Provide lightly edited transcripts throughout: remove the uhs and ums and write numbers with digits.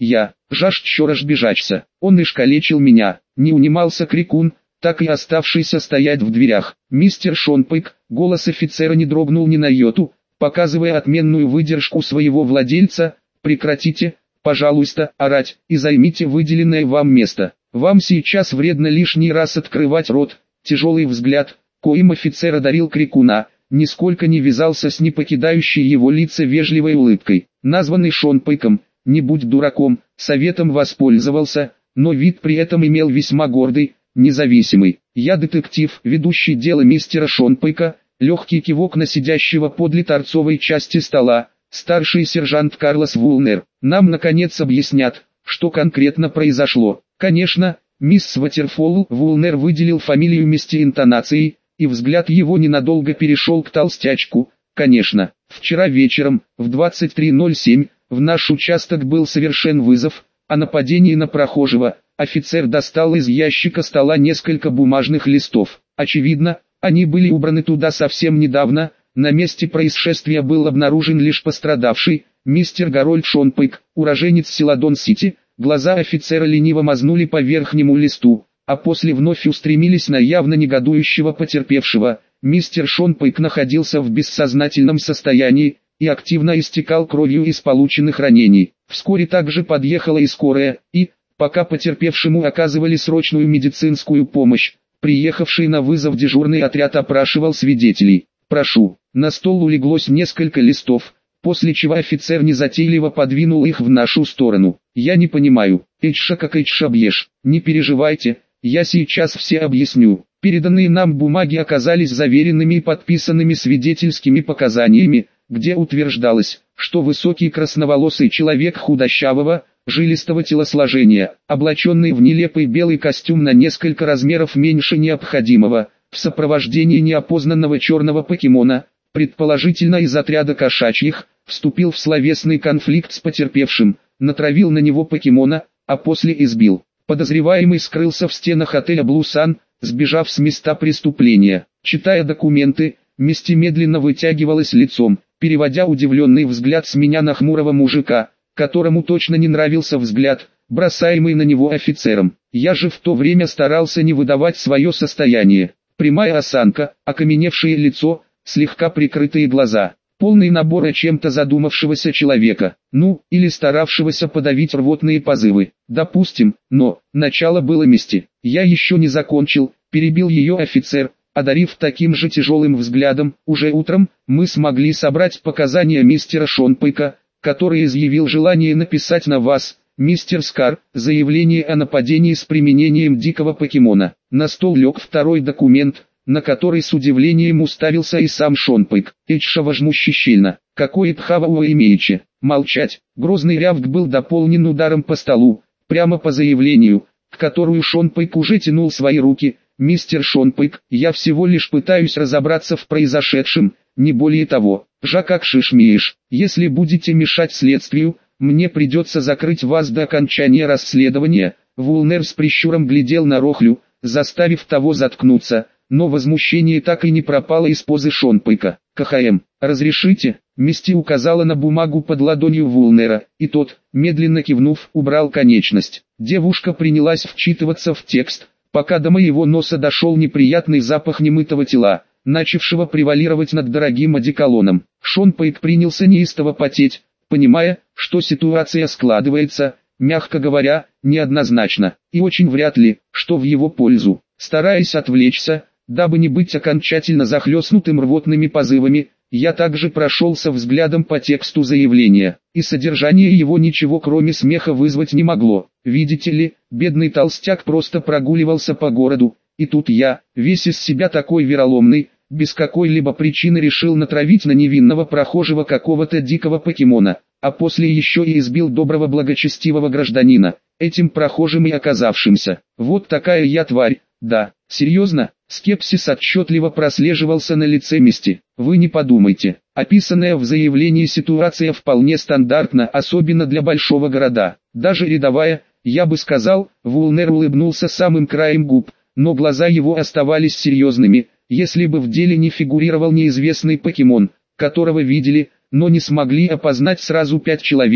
Я, жаждущий разбежаться. Он искалечил меня. Не унимался крикун, так и оставшийся стоять в дверях. Мистер Шонпейк, голос офицера не дрогнул ни на йоту, показывая отменную выдержку своего владельца. Прекратите, пожалуйста, орать, и займите выделенное вам место. Вам сейчас вредно лишний раз открывать рот. Тяжелый взгляд, коим офицер одарил крикуна, нисколько не вязался с непокидающей его лица вежливой улыбкой. Названный Шонпейком, не будь дураком, советом воспользовался, но вид при этом имел весьма гордый, независимый. Я детектив, ведущий дело мистера Шонпейка. Легкий кивок на сидящего подле торцовой части стола, старший сержант Карлос Вулнер. Нам наконец объяснят, что конкретно произошло. Конечно, мисс Ватерфолл. Вулнер выделил фамилию вместе интонацией, и взгляд его ненадолго перешел к толстячку. Конечно, вчера вечером, в 23:07, в наш участок был совершен вызов о нападении на прохожего. Офицер достал из ящика стола несколько бумажных листов. Очевидно, они были убраны туда совсем недавно. На месте происшествия был обнаружен лишь пострадавший, мистер Гарольд Шонпейк, уроженец Селадон-Сити. Глаза офицера лениво мазнули по верхнему листу, а после вновь устремились на явно негодующего потерпевшего. Мистер Шонпейк находился в бессознательном состоянии и активно истекал кровью из полученных ранений. Вскоре также подъехала и скорая, и, пока потерпевшему оказывали срочную медицинскую помощь, приехавший на вызов дежурный отряд опрашивал свидетелей. «Прошу». На стол улеглось несколько листов, после чего офицер незатейливо подвинул их в нашу сторону. «Я не понимаю, Эйчша как Эйчша бьешь. Не переживайте, я сейчас все объясню». Переданные нам бумаги оказались заверенными и подписанными свидетельскими показаниями, где утверждалось, что высокий красноволосый человек худощавого, жилистого телосложения, облаченный в нелепый белый костюм на несколько размеров меньше необходимого, в сопровождении неопознанного черного покемона, предположительно из отряда кошачьих, вступил в словесный конфликт с потерпевшим, натравил на него покемона, а после избил. Подозреваемый скрылся в стенах отеля Блусан, сбежав с места преступления. Читая документы, Мисти медленно вытягивалась лицом, переводя удивленный взгляд с меня на хмурого мужика, которому точно не нравился взгляд, бросаемый на него офицером. Я же в то время старался не выдавать свое состояние. Прямая осанка, окаменевшее лицо, слегка прикрытые глаза. Полный набор о чем-то задумавшегося человека, или старавшегося подавить рвотные позывы. Допустим, но начало было мести. Я еще не закончил, перебил ее офицер, одарив таким же тяжелым взглядом. Уже утром мы смогли собрать показания мистера Шонпейка, который изъявил желание написать на вас, мистер Скар, заявление о нападении с применением дикого покемона. На стол лег второй документ, на который с удивлением уставился и сам Шонпейк. Эйчша возмущенно. «Какое тхава вы имеете?» «Молчать!» Грозный рявк был дополнен ударом по столу, прямо по заявлению, к которую Шонпейк уже тянул свои руки. «Мистер Шонпейк, я всего лишь пытаюсь разобраться в произошедшем, не более того. Как шишмеешь, если будете мешать следствию, мне придется закрыть вас до окончания расследования». Вулнер с прищуром глядел на Рохлю, заставив того заткнуться, но возмущение так и не пропало из позы Шонпейка. «КХМ, разрешите?» Мисти указала на бумагу под ладонью Вулнера, и тот, медленно кивнув, убрал конечность. Девушка принялась вчитываться в текст, пока до моего носа дошел неприятный запах немытого тела, начавшего превалировать над дорогим одеколоном. Шонпейк принялся неистово потеть, понимая, что ситуация складывается, мягко говоря, неоднозначно, и очень вряд ли, что в его пользу. Стараясь отвлечься, дабы не быть окончательно захлестнутым рвотными позывами, я также прошелся взглядом по тексту заявления, и содержание его ничего кроме смеха вызвать не могло. Видите ли, бедный толстяк просто прогуливался по городу, и тут я, весь из себя такой вероломный, без какой-либо причины решил натравить на невинного прохожего какого-то дикого покемона, а после еще и избил доброго благочестивого гражданина, этим прохожим и оказавшимся. Вот такая я тварь. Да, серьезно, скепсис отчетливо прослеживался на лице Мисти. Вы не подумайте, описанная в заявлении ситуация вполне стандартна, особенно для большого города. Даже рядовая, я бы сказал. Вулнер улыбнулся самым краем губ, но глаза его оставались серьезными. Если бы в деле не фигурировал неизвестный покемон, которого видели, но не смогли опознать сразу 5 человек,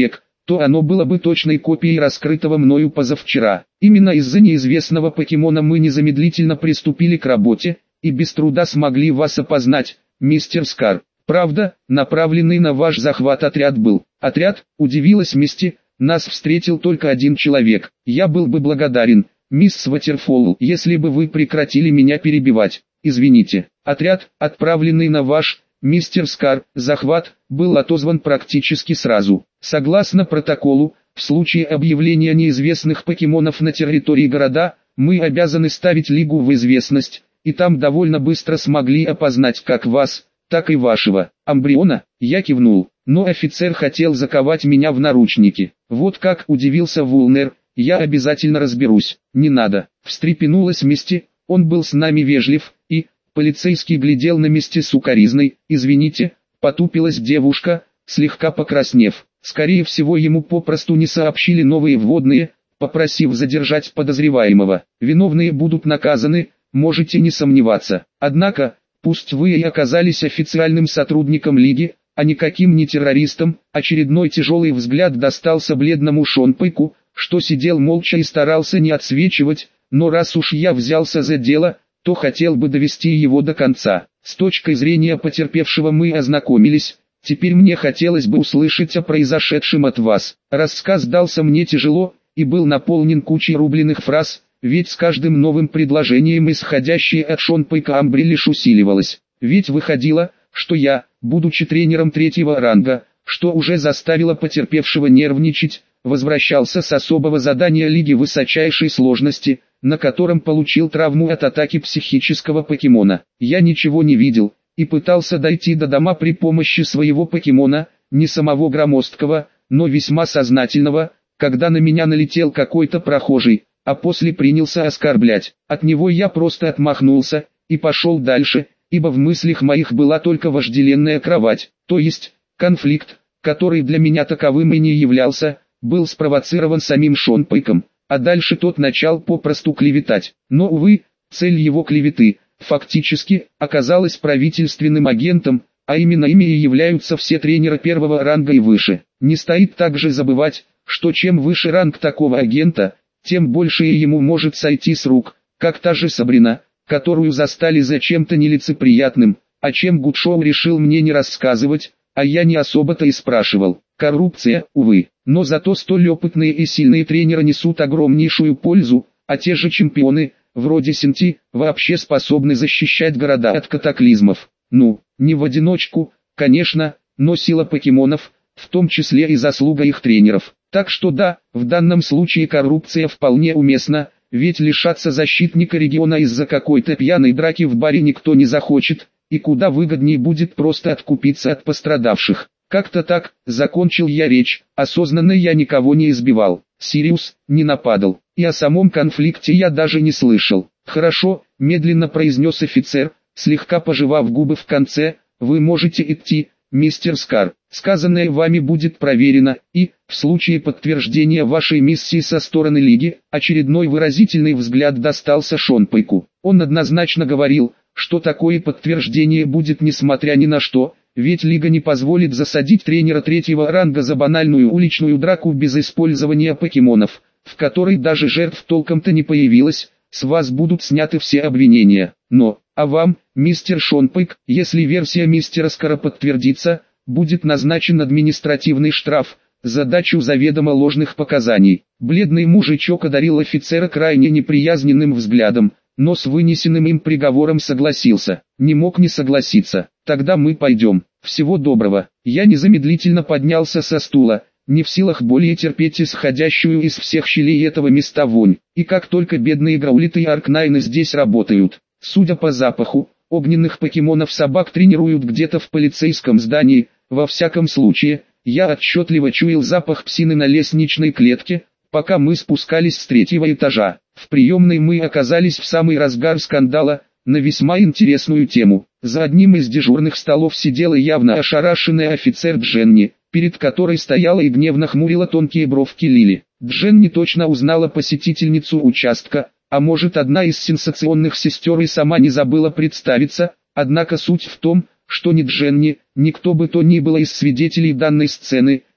то оно было бы точной копией раскрытого мною позавчера. Именно из-за неизвестного покемона мы незамедлительно приступили к работе, и без труда смогли вас опознать, мистер Скар. Правда, направленный на ваш захват отряд был. Отряд, удивилась Мисти, нас встретил только один человек. Я был бы благодарен, мисс Ватерфолл, если бы вы прекратили меня перебивать. Извините. Отряд, отправленный на ваш, мистер Скар, захват, был отозван практически сразу. Согласно протоколу, в случае объявления неизвестных покемонов на территории города, мы обязаны ставить Лигу в известность, и там довольно быстро смогли опознать как вас, так и вашего Амбриона. Я кивнул, но офицер хотел заковать меня в наручники. Вот как, удивился Вулнер, я обязательно разберусь. Не надо, встрепенулась Мисти, он был с нами вежлив, и... Полицейский глядел на Мисти сукоризной. «Извините», — потупилась девушка, слегка покраснев. Скорее всего ему попросту не сообщили новые вводные, попросив задержать подозреваемого. Виновные будут наказаны, можете не сомневаться. Однако, пусть вы и оказались официальным сотрудником Лиги, а никаким не террористом, очередной тяжелый взгляд достался бледному Шонпайку, что сидел молча и старался не отсвечивать, но раз уж я взялся за дело, то хотел бы довести его до конца. С точки зрения потерпевшего мы ознакомились, теперь мне хотелось бы услышать о произошедшем от вас. Рассказ дался мне тяжело, и был наполнен кучей рубленых фраз, ведь с каждым новым предложением исходящее от Шонпайка Амбри лишь усиливалось. Ведь выходило, что я, будучи тренером третьего ранга, что уже заставило потерпевшего нервничать, возвращался с особого задания Лиги высочайшей сложности, на котором получил травму от атаки психического покемона. Я ничего не видел, и пытался дойти до дома при помощи своего покемона, не самого громоздкого, но весьма сознательного, когда на меня налетел какой-то прохожий, а после принялся оскорблять. От него я просто отмахнулся, и пошел дальше, ибо в мыслях моих была только вожделенная кровать, то есть, конфликт, который для меня таковым и не являлся, был спровоцирован самим Шонпайком. А дальше тот начал попросту клеветать. Но, увы, цель его клеветы, фактически, оказалась правительственным агентом, а именно ими и являются все тренеры первого ранга и выше. Не стоит также забывать, что чем выше ранг такого агента, тем больше и ему может сойти с рук, как та же Сабрина, которую застали за чем-то нелицеприятным, о чем Гудшоу решил мне не рассказывать, а я не особо-то и спрашивал. Коррупция, увы, но зато столь опытные и сильные тренеры несут огромнейшую пользу, а те же чемпионы, вроде Синти, вообще способны защищать города от катаклизмов. Ну, не в одиночку, конечно, но сила покемонов, в том числе и заслуга их тренеров. Так что да, в данном случае коррупция вполне уместна, ведь лишаться защитника региона из-за какой-то пьяной драки в баре никто не захочет, и куда выгоднее будет просто откупиться от пострадавших. Как-то так, закончил я речь, осознанно я никого не избивал, Сириус, не нападал, и о самом конфликте я даже не слышал. Хорошо, медленно произнес офицер, слегка пожевав губы в конце, вы можете идти, мистер Скар. Сказанное вами будет проверено, и, в случае подтверждения вашей миссии со стороны Лиги, очередной выразительный взгляд достался Шонпайку. Он однозначно говорил, что такое подтверждение будет несмотря ни на что, ведь Лига не позволит засадить тренера третьего ранга за банальную уличную драку без использования покемонов, в которой даже жертв толком-то не появилось, с вас будут сняты все обвинения. Но, а вам, мистер Шонпайк, если версия мистера Скара подтвердится, будет назначен административный штраф, за дачу заведомо ложных показаний. Бледный мужичок одарил офицера крайне неприязненным взглядом, но с вынесенным им приговором согласился. Не мог не согласиться. Тогда мы пойдем. Всего доброго. Я незамедлительно поднялся со стула, не в силах более терпеть исходящую из всех щелей этого места вонь. И как только бедные Граулиты и Аркнайны здесь работают, судя по запаху, огненных покемонов собак тренируют где-то в полицейском здании. Во всяком случае, я отчетливо чуял запах псины на лестничной клетке, пока мы спускались с третьего этажа. В приемной мы оказались в самый разгар скандала, на весьма интересную тему. За одним из дежурных столов сидела явно ошарашенная офицер Дженни, перед которой стояла и гневно хмурила тонкие бровки Лили. Дженни точно узнала посетительницу участка, а может одна из сенсационных сестер и сама не забыла представиться, однако суть в том, что ни Дженни, ни кто бы то ни было из свидетелей данной сцены,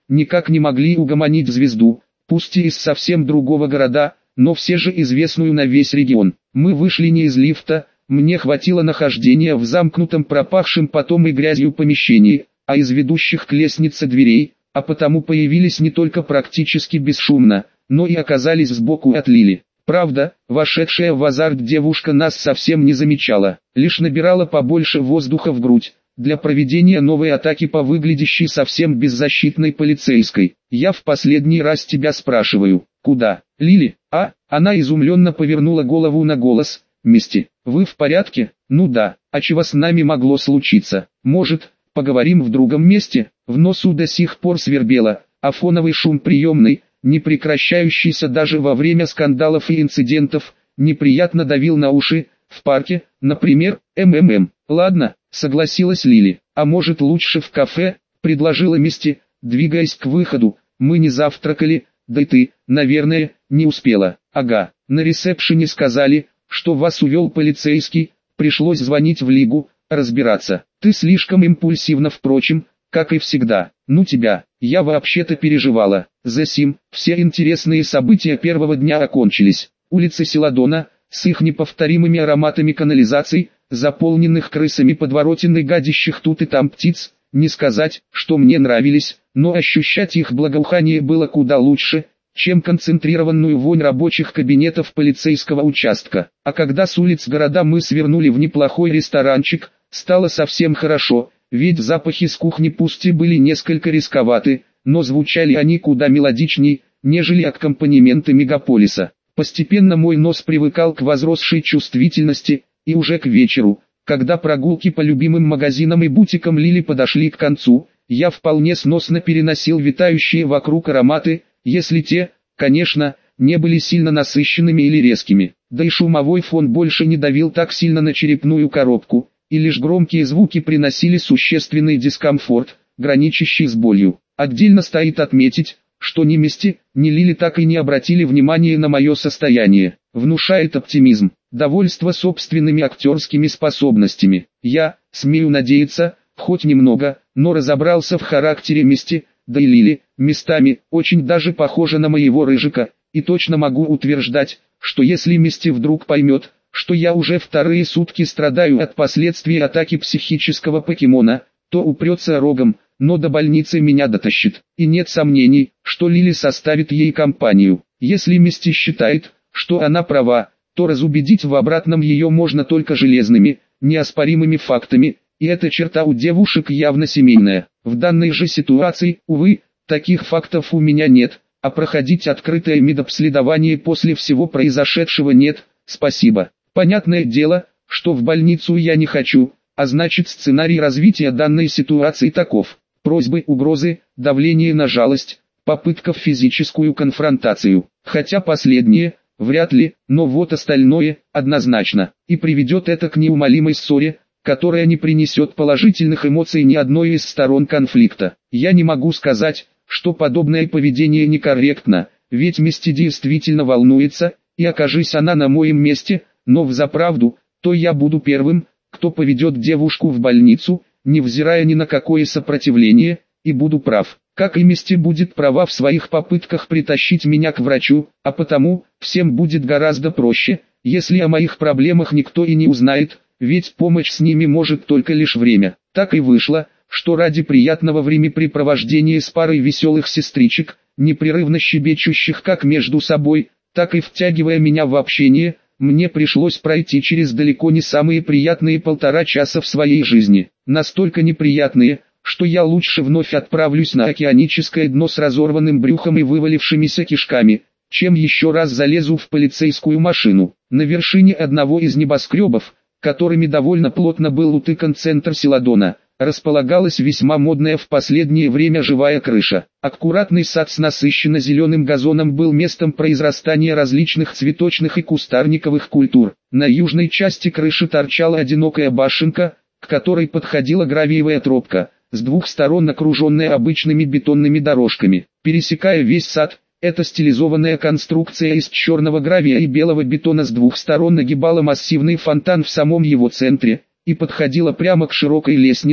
никак не могли угомонить звезду, пусть и из совсем другого города, но все же известную на весь регион. Мы вышли не из лифта, мне хватило нахождения в замкнутом пропахшем потом и грязью помещении, а из ведущих к лестнице дверей, а потому появились не только практически бесшумно, но и оказались сбоку от Лили. Правда, вошедшая в азарт девушка нас совсем не замечала, лишь набирала побольше воздуха в грудь, для проведения новой атаки по выглядящей совсем беззащитной полицейской. «Я в последний раз тебя спрашиваю, куда?» «Лили, а?» Она изумленно повернула голову на голос. «Мисти, вы в порядке?» «Ну да, а чего с нами могло случиться? Может, поговорим в другом месте?» В носу до сих пор свербело, а фоновый шум приемной, не прекращающийся даже во время скандалов и инцидентов, неприятно давил на уши. «В парке, например, «Ладно», согласилась Лили. «А может лучше в кафе?» — предложила Мисти, двигаясь к выходу. «Мы не завтракали, да и ты, наверное, не успела». «Ага, на ресепшене сказали, что вас увел полицейский, пришлось звонить в Лигу, разбираться. Ты слишком импульсивна, впрочем, как и всегда. Ну тебя, я вообще-то переживала. Засим, все интересные события первого дня окончились. Улицы Селадона, с их неповторимыми ароматами канализаций, заполненных крысами подворотен и гадящих тут и там птиц, не сказать, что мне нравились, но ощущать их благоухание было куда лучше, чем концентрированную вонь рабочих кабинетов полицейского участка. А когда с улиц города мы свернули в неплохой ресторанчик, стало совсем хорошо, ведь запахи с кухни пусть и были несколько рисковаты, но звучали они куда мелодичней, нежели аккомпанементы мегаполиса. Постепенно мой нос привыкал к возросшей чувствительности, и уже к вечеру, когда прогулки по любимым магазинам и бутикам Лили подошли к концу, я вполне сносно переносил витающие вокруг ароматы, если те, конечно, не были сильно насыщенными или резкими. Да и шумовой фон больше не давил так сильно на черепную коробку, и лишь громкие звуки приносили существенный дискомфорт, граничащий с болью. Отдельно стоит отметить, что ни Мисти, ни Лили так и не обратили внимания на мое состояние. Внушает оптимизм, довольство собственными актерскими способностями. Я, смею надеяться, хоть немного, но разобрался в характере Мисти, да и Лили, местами, очень даже похожа на моего рыжика, и точно могу утверждать, что если Мисти вдруг поймет, что я уже вторые сутки страдаю от последствий атаки психического покемона, то упрется рогом, но до больницы меня дотащит. И нет сомнений, что Лили составит ей компанию. Если Мисти считает, что она права, то разубедить в обратном ее можно только железными, неоспоримыми фактами, и эта черта у девушек явно семейная. В данной же ситуации, увы, таких фактов у меня нет, а проходить открытое медобследование после всего произошедшего нет, спасибо. Понятное дело, что в больницу я не хочу, а значит сценарий развития данной ситуации таков. Просьбы, угрозы, давление на жалость, попытка в физическую конфронтацию. Хотя последнее, вряд ли, но вот остальное, однозначно. И приведет это к неумолимой ссоре, которая не принесет положительных эмоций ни одной из сторон конфликта. Я не могу сказать, что подобное поведение некорректно, ведь Мисти действительно волнуется, и окажись она на моем месте, но взаправду, то я буду первым, кто поведет девушку в больницу, невзирая ни на какое сопротивление, и буду прав. Как и Мисти будет права в своих попытках притащить меня к врачу, а потому, всем будет гораздо проще, если о моих проблемах никто и не узнает, ведь помощь с ними может только лишь время. Так и вышло, что ради приятного времяпрепровождения с парой веселых сестричек, непрерывно щебечущих как между собой, так и втягивая меня в общение, мне пришлось пройти через далеко не самые приятные 1,5 часа в своей жизни. Настолько неприятные, что я лучше вновь отправлюсь на океаническое дно с разорванным брюхом и вывалившимися кишками, чем еще раз залезу в полицейскую машину. На вершине одного из небоскребов, которыми довольно плотно был утыкан центр Селадона, располагалась весьма модная в последнее время живая крыша. Аккуратный сад с насыщенно зеленым газоном был местом произрастания различных цветочных и кустарниковых культур. На южной части крыши торчала одинокая башенка, к которой подходила гравиевая тропка, с двух сторон окруженная обычными бетонными дорожками. Пересекая весь сад, эта стилизованная конструкция из черного гравия и белого бетона с двух сторон нагибала массивный фонтан в самом его центре, и подходила прямо к широкой лестнице,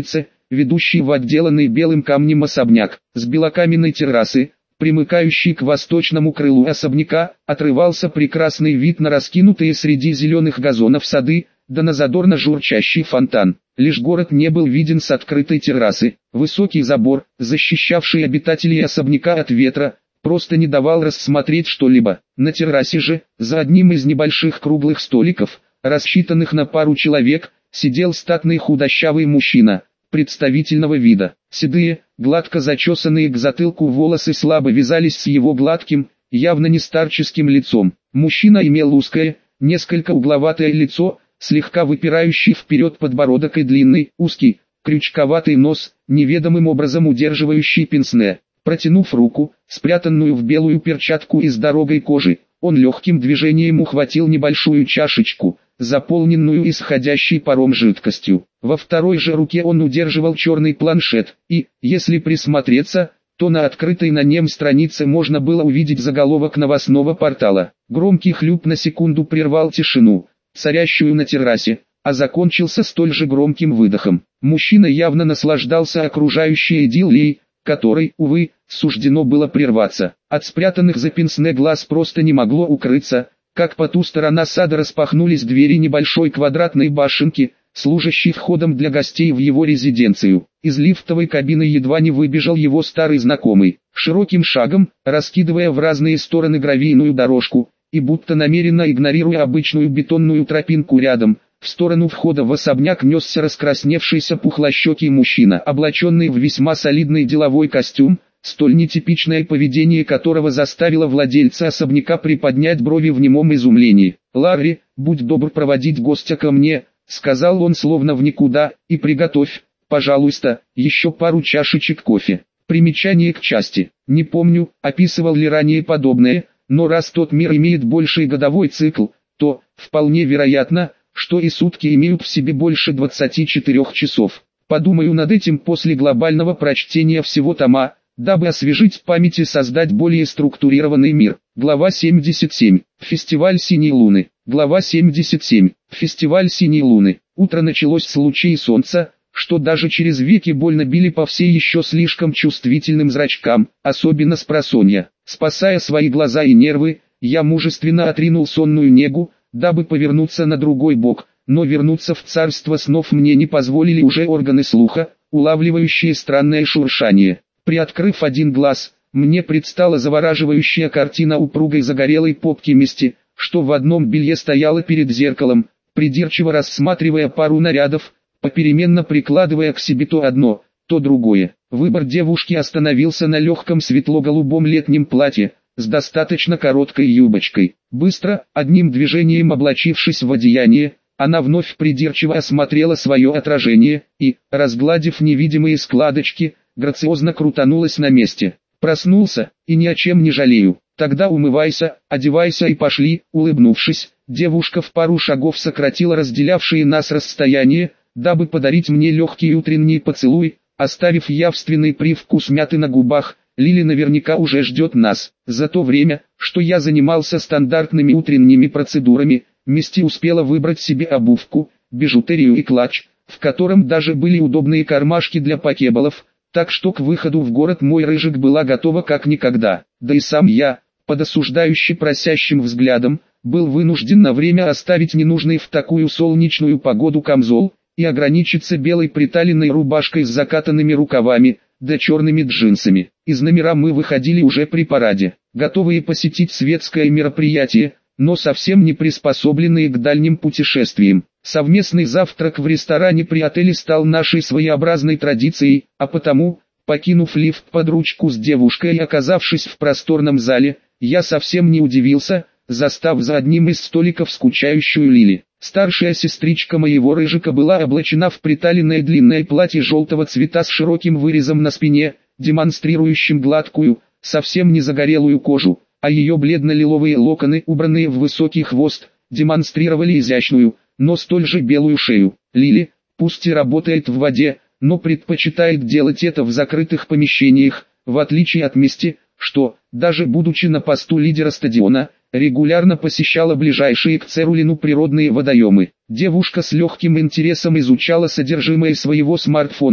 ведущий в отделанный белым камнем особняк. С белокаменной террасы, примыкающей к восточному крылу особняка, отрывался прекрасный вид на раскинутые среди зеленых газонов сады, да на задорно журчащий фонтан. Лишь город не был виден с открытой террасы. Высокий забор, защищавший обитателей особняка от ветра, просто не давал рассмотреть что-либо. На террасе же, за одним из небольших круглых столиков, рассчитанных на пару человек, сидел статный худощавый мужчина, представительного вида. Седые, гладко зачесанные к затылку волосы слабо вязались с его гладким, явно не старческим лицом. Мужчина имел узкое, несколько угловатое лицо, слегка выпирающий вперед подбородок и длинный, узкий, крючковатый нос, неведомым образом удерживающий пенсне. Протянув руку, спрятанную в белую перчатку из дорогой кожи, он легким движением ухватил небольшую чашечку, заполненную исходящей паром жидкостью. Во второй же руке он удерживал черный планшет, и, если присмотреться, то на открытой на нем странице можно было увидеть заголовок новостного портала. Громкий хлюп на секунду прервал тишину, царящую на террасе, а закончился столь же громким выдохом. Мужчина явно наслаждался окружающей идиллией, которой, увы, суждено было прерваться. От спрятанных за пенсне глаз просто не могло укрыться, как по ту сторону сада распахнулись двери небольшой квадратной башенки, служащей входом для гостей в его резиденцию. Из лифтовой кабины едва не выбежал его старый знакомый. Широким шагом, раскидывая в разные стороны гравийную дорожку, и будто намеренно игнорируя обычную бетонную тропинку рядом, в сторону входа в особняк несся раскрасневшийся пухлощекий мужчина, облаченный в весьма солидный деловой костюм, столь нетипичное поведение которого заставило владельца особняка приподнять брови в немом изумлении. «Ларри, будь добр проводить гостя ко мне», — сказал он словно в никуда, — «и приготовь, пожалуйста, еще пару чашечек кофе». Примечание к части. Не помню, описывал ли ранее подобное, но раз тот мир имеет больший годовой цикл, то, вполне вероятно, что и сутки имеют в себе больше 24 часов. Подумаю над этим после глобального прочтения всего тома, дабы освежить память и создать более структурированный мир. Глава 77. Фестиваль синей луны. Глава 77. Фестиваль синей луны. Утро началось с лучей солнца, что даже через веки больно били по все еще слишком чувствительным зрачкам, особенно спросонья. Спасая свои глаза и нервы, я мужественно отринул сонную негу, дабы повернуться на другой бок, но вернуться в царство снов мне не позволили уже органы слуха, улавливающие странное шуршание. Приоткрыв один глаз, мне предстала завораживающая картина упругой загорелой попки Мисти, что в одном белье стояла перед зеркалом, придирчиво рассматривая пару нарядов, попеременно прикладывая к себе то одно, то другое. Выбор девушки остановился на легком светло-голубом летнем платье, с достаточно короткой юбочкой. Быстро, одним движением облачившись в одеяние, она вновь придирчиво осмотрела свое отражение, и, разгладив невидимые складочки, грациозно крутанулась на месте. «Проснулся, и ни о чем не жалею. Тогда умывайся, одевайся и пошли». Улыбнувшись, девушка в пару шагов сократила разделявшие нас расстояние, дабы подарить мне легкий утренний поцелуй, оставив явственный привкус мяты на губах. Лили наверняка уже ждет нас. За то время, что я занимался стандартными утренними процедурами, Мисти успела выбрать себе обувку, бижутерию и клатч, в котором даже были удобные кармашки для покеболов, так что к выходу в город мой рыжик была готова как никогда. Да и сам я, под осуждающе просящим взглядом, был вынужден на время оставить ненужный в такую солнечную погоду камзол и ограничиться белой приталенной рубашкой с закатанными рукавами, да черными джинсами. Из номера мы выходили уже при параде, готовые посетить светское мероприятие, но совсем не приспособленные к дальним путешествиям. Совместный завтрак в ресторане при отеле стал нашей своеобразной традицией, а потому, покинув лифт под ручку с девушкой и оказавшись в просторном зале, я совсем не удивился, застав за одним из столиков скучающую Лили. Старшая сестричка моего рыжика была облачена в приталенное длинное платье желтого цвета с широким вырезом на спине, демонстрирующим гладкую, совсем не загорелую кожу, а ее бледно-лиловые локоны, убранные в высокий хвост, демонстрировали изящную, но столь же белую шею. Лили, пусть и работает в воде, но предпочитает делать это в закрытых помещениях, в отличие от Мисти, что, даже будучи на посту лидера стадиона, регулярно посещала ближайшие к Церулину природные водоемы. Девушка с легким интересом изучала содержимое своего смартфона,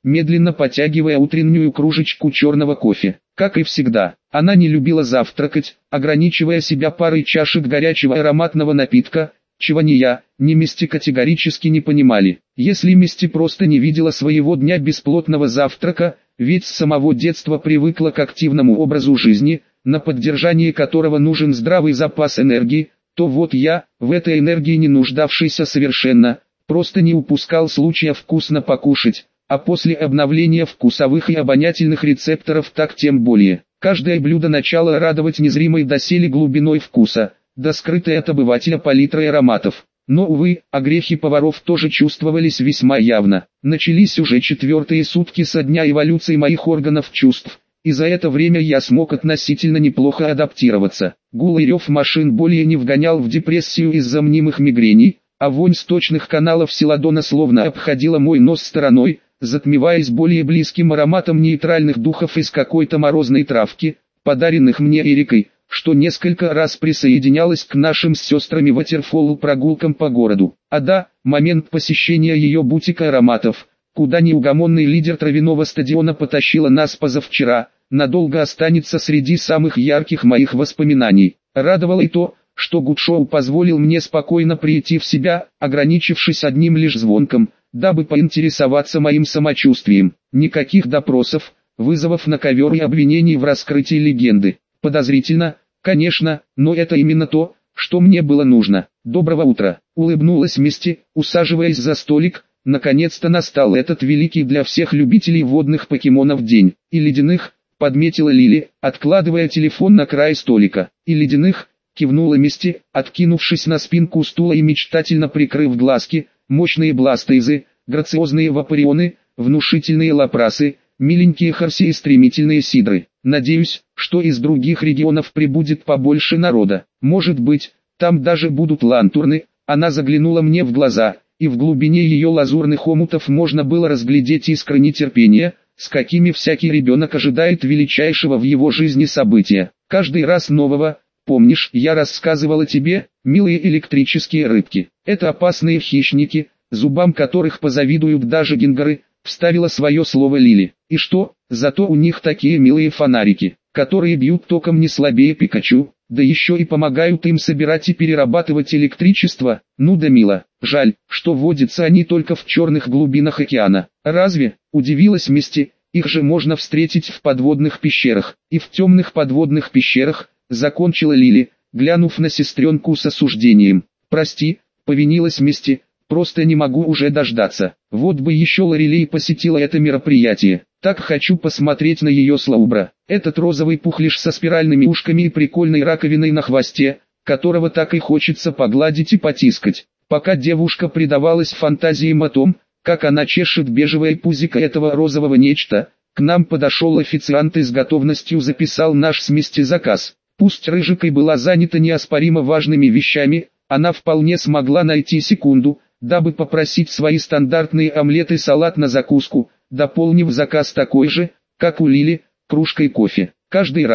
медленно потягивая утреннюю кружечку черного кофе. Как и всегда, она не любила завтракать, ограничивая себя парой чашек горячего ароматного напитка, чего ни я, ни Мисти категорически не понимали. Если Мисти просто не видела своего дня без плотного завтрака, ведь с самого детства привыкла к активному образу жизни, на поддержание которого нужен здравый запас энергии, то вот я, в этой энергии не нуждавшийся совершенно, просто не упускал случая вкусно покушать, а после обновления вкусовых и обонятельных рецепторов так тем более. Каждое блюдо начало радовать незримой доселе глубиной вкуса, да скрытой от обывателя палитрой ароматов. Но, увы, огрехи поваров тоже чувствовались весьма явно. Начались уже 4-е сутки со дня эволюции моих органов чувств, и за это время я смог относительно неплохо адаптироваться. Гул и рев машин более не вгонял в депрессию из-за мнимых мигрений, а вонь сточных каналов Селадона словно обходила мой нос стороной, затмеваясь более близким ароматом нейтральных духов из какой-то морозной травки, подаренных мне Эрикой, что несколько раз присоединялась к нашим с сестрами ватерфолу прогулкам по городу. А да, момент посещения ее бутика ароматов, куда неугомонный лидер травяного стадиона потащила нас позавчера, надолго останется среди самых ярких моих воспоминаний. Радовало и то, что Гудшоу позволил мне спокойно прийти в себя, ограничившись одним лишь звонком, дабы поинтересоваться моим самочувствием. Никаких допросов, вызовов на ковер и обвинений в раскрытии легенды. Подозрительно, конечно, но это именно то, что мне было нужно. «Доброго утра», — улыбнулась Мисти, усаживаясь за столик. Наконец-то настал этот великий для всех любителей водных покемонов день. «И ледяных», — подметила Лили, откладывая телефон на край столика. «И ледяных», — кивнула Мисти, откинувшись на спинку стула и мечтательно прикрыв глазки. «Мощные бластейзы, грациозные вапорионы, внушительные лапрасы, миленькие харси и стремительные сидры. Надеюсь, что из других регионов прибудет побольше народа. Может быть, там даже будут лантурны». Она заглянула мне в глаза, и в глубине ее лазурных омутов можно было разглядеть искры нетерпения, с какими всякий ребенок ожидает величайшего в его жизни события. Каждый раз нового. Помнишь, я рассказывала тебе, милые электрические рыбки. Это опасные хищники, зубам которых позавидуют даже гингары, вставила свое слово Лили. И что, зато у них такие милые фонарики, которые бьют током не слабее Пикачу, да еще и помогают им собирать и перерабатывать электричество. Ну да мило, жаль, что водятся они только в черных глубинах океана. Разве, удивилась Мисти, их же можно встретить в подводных пещерах, и в темных подводных пещерах, закончила Лили, глянув на сестренку с осуждением. Прости, повинилась Мисти, просто не могу уже дождаться. Вот бы еще Лорелей посетила это мероприятие. Так хочу посмотреть на ее Слаубра. Этот розовый пухлиш со спиральными ушками и прикольной раковиной на хвосте, которого так и хочется погладить и потискать. Пока девушка предавалась фантазиям о том, как она чешет бежевое пузико этого розового нечто, к нам подошел официант и с готовностью записал наш с Мисти заказ. Пусть Рыжикой была занята неоспоримо важными вещами, она вполне смогла найти секунду, дабы попросить свои стандартные омлет и салат на закуску, дополнив заказ такой же, как у Лили, кружкой кофе. Каждый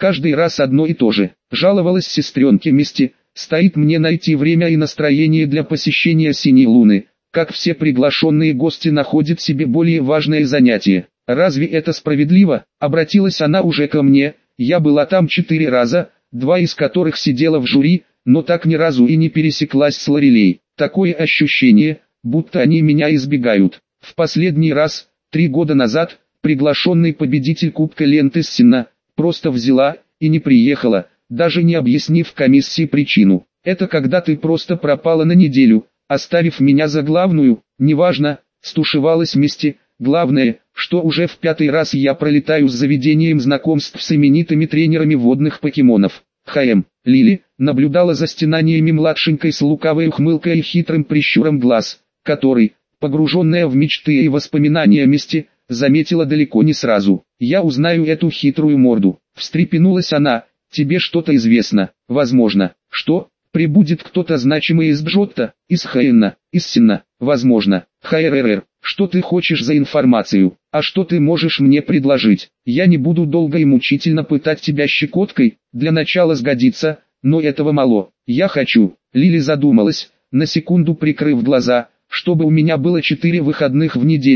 раз одно и то же. Жаловалась сестренке Мисти, стоит мне найти время и настроение для посещения Синей Луны, как все приглашенные гости находят себе более важное занятие. Разве это справедливо? Обратилась она уже ко мне. Я была там 4 раза, 2 из которых сидела в жюри, но так ни разу и не пересеклась с Лорелей. Такое ощущение, будто они меня избегают. В последний раз, 3 года назад, приглашенный победитель Кубка Ленты Сина, просто взяла и не приехала, даже не объяснив комиссии причину. Это когда ты просто пропала на неделю, оставив меня за главную. Неважно, стушевалась Мисти. Главное, что уже в 5-й раз я пролетаю с заведением знакомств с именитыми тренерами водных покемонов. Лили наблюдала за стенаниями младшенькой с лукавой ухмылкой и хитрым прищуром глаз, который, погруженная в мечты и воспоминания Мисти, заметила далеко не сразу. «Я узнаю эту хитрую морду», — встрепенулась она. «Тебе что-то известно?» «Возможно». «Что?» «Прибудет кто-то значимый из Джотта, из Хайена, из Сина?» «Возможно». «ХРРР, что ты хочешь за информацию? А что ты можешь мне предложить? Я не буду долго и мучительно пытать тебя щекоткой, для начала сгодится, но этого мало. Я хочу». Лили задумалась, на секунду прикрыв глаза, чтобы у меня было 4 выходных в неделю,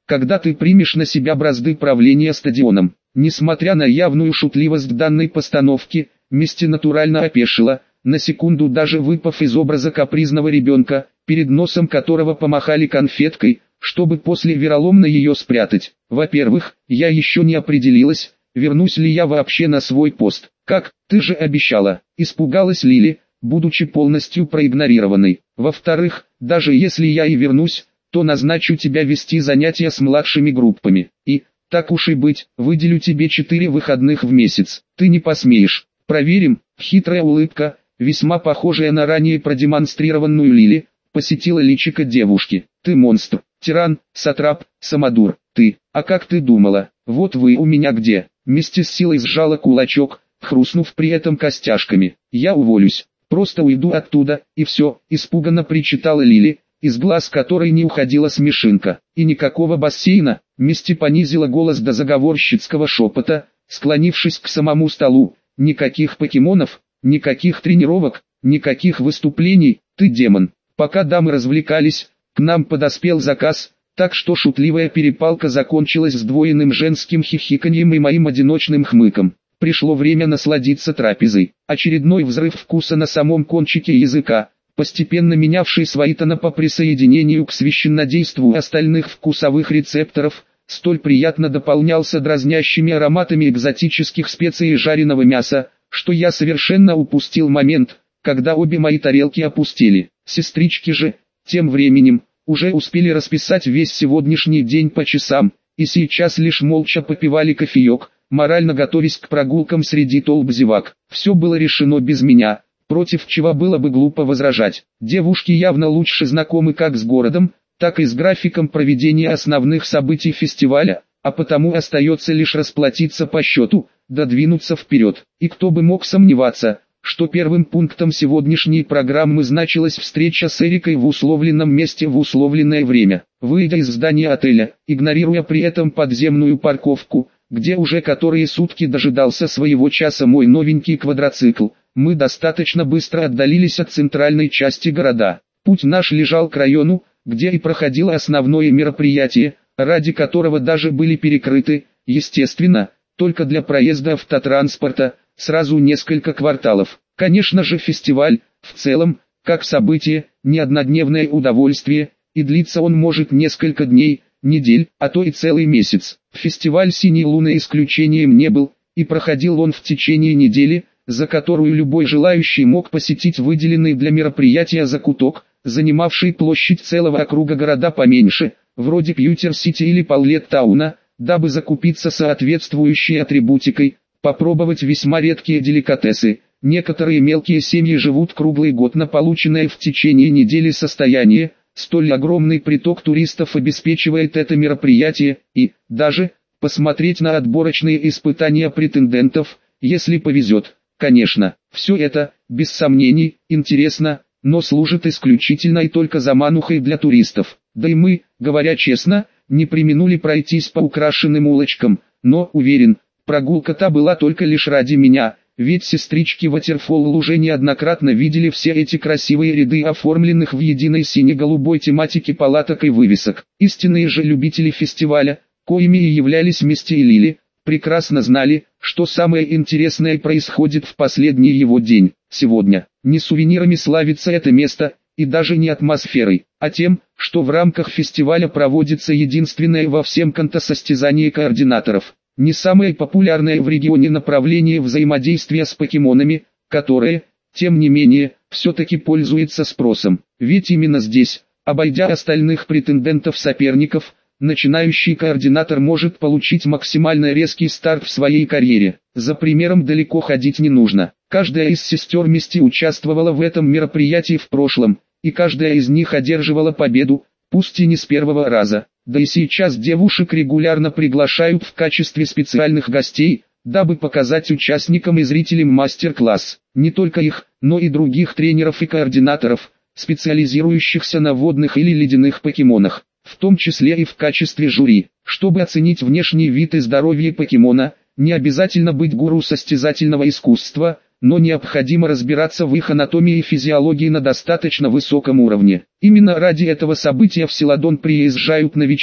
когда ты примешь на себя бразды правления стадионом. Несмотря на явную шутливость данной постановки, Мисти натурально опешила, на секунду даже выпав из образа капризного ребенка, перед носом которого помахали конфеткой, чтобы после вероломно ее спрятать. Во-первых, я еще не определилась, вернусь ли я вообще на свой пост. Как, ты же обещала, испугалась Лили, будучи полностью проигнорированной. Во-вторых, даже если я и вернусь, то назначу тебя вести занятия с младшими группами. И, так уж и быть, выделю тебе 4 выходных в месяц. Ты не посмеешь. Проверим. Хитрая улыбка, весьма похожая на ранее продемонстрированную Лили, посетила личико девушки. Ты монстр, тиран, сатрап, самодур. Ты, а как ты думала? Вот вы у меня где. Мисти с силой сжала кулачок, хрустнув при этом костяшками. Я уволюсь. Просто уйду оттуда, и все, испуганно причитала Лили, из глаз которой не уходила смешинка. И никакого бассейна. Мисти понизила голос до заговорщицкого шепота, склонившись к самому столу. Никаких покемонов, никаких тренировок, никаких выступлений, ты демон. Пока дамы развлекались, к нам подоспел заказ, так что шутливая перепалка закончилась сдвоенным женским хихиканьем и моим одиночным хмыком. Пришло время насладиться трапезой. Очередной взрыв вкуса на самом кончике языка, постепенно менявший свои тона по присоединению к священнодейству остальных вкусовых рецепторов, столь приятно дополнялся дразнящими ароматами экзотических специй и жареного мяса, что я совершенно упустил момент, когда обе мои тарелки опустели. Сестрички же, тем временем, уже успели расписать весь сегодняшний день по часам, и сейчас лишь молча попивали кофеек, морально готовясь к прогулкам среди толп зевак. Все было решено без меня, против чего было бы глупо возражать. Девушки явно лучше знакомы как с городом, так и с графиком проведения основных событий фестиваля, а потому остается лишь расплатиться по счету, двинуться вперед. И кто бы мог сомневаться, что первым пунктом сегодняшней программы значилась встреча с Эрикой в условленном месте в условленное время. Выйдя из здания отеля, игнорируя при этом подземную парковку, где уже которые сутки дожидался своего часа мой новенький квадроцикл, мы достаточно быстро отдалились от центральной части города. Путь наш лежал к району, где и проходило основное мероприятие, ради которого даже были перекрыты, естественно, только для проезда автотранспорта, сразу несколько кварталов. Конечно же, фестиваль, в целом, как событие, не однодневное удовольствие, и длиться он может несколько дней, недель, а то и целый месяц. Фестиваль «Синей луны» исключением не был, и проходил он в течение недели, за которую любой желающий мог посетить выделенный для мероприятия закуток, занимавший площадь целого округа города поменьше, вроде Пьютер-Сити или Паулет-Тауна, дабы закупиться соответствующей атрибутикой, попробовать весьма редкие деликатесы. Некоторые мелкие семьи живут круглый год на полученное в течение недели состояние, столь огромный приток туристов обеспечивает это мероприятие, и, даже, посмотреть на отборочные испытания претендентов, если повезет. Конечно, все это, без сомнений, интересно, но служит исключительно и только заманухой для туристов. Да и мы, говоря честно, не преминули пройтись по украшенным улочкам, но, уверен, прогулка-то была только лишь ради меня, ведь сестрички Waterfall уже неоднократно видели все эти красивые ряды оформленных в единой сине-голубой тематике палаток и вывесок. Истинные же любители фестиваля, коими и являлись Мисти и Лили, прекрасно знали, что самое интересное происходит в последний его день. Сегодня не сувенирами славится это место, и даже не атмосферой, а тем, что в рамках фестиваля проводится единственное во всем контесостязание координаторов. Не самое популярное в регионе направление взаимодействия с покемонами, которое, тем не менее, все-таки пользуется спросом. Ведь именно здесь, обойдя остальных претендентов-соперников, начинающий координатор может получить максимально резкий старт в своей карьере. За примером далеко ходить не нужно. Каждая из сестер Мисти участвовала в этом мероприятии в прошлом, и каждая из них одерживала победу, пусть и не с первого раза. Да и сейчас девушек регулярно приглашают в качестве специальных гостей, дабы показать участникам и зрителям мастер-класс. Не только их, но и других тренеров и координаторов, специализирующихся на водных или ледяных покемонах, в том числе и в качестве жюри. Чтобы оценить внешний вид и здоровье покемона, не обязательно быть гуру состязательного искусства, но необходимо разбираться в их анатомии и физиологии на достаточно высоком уровне. Именно ради этого события в Селадон приезжают новички,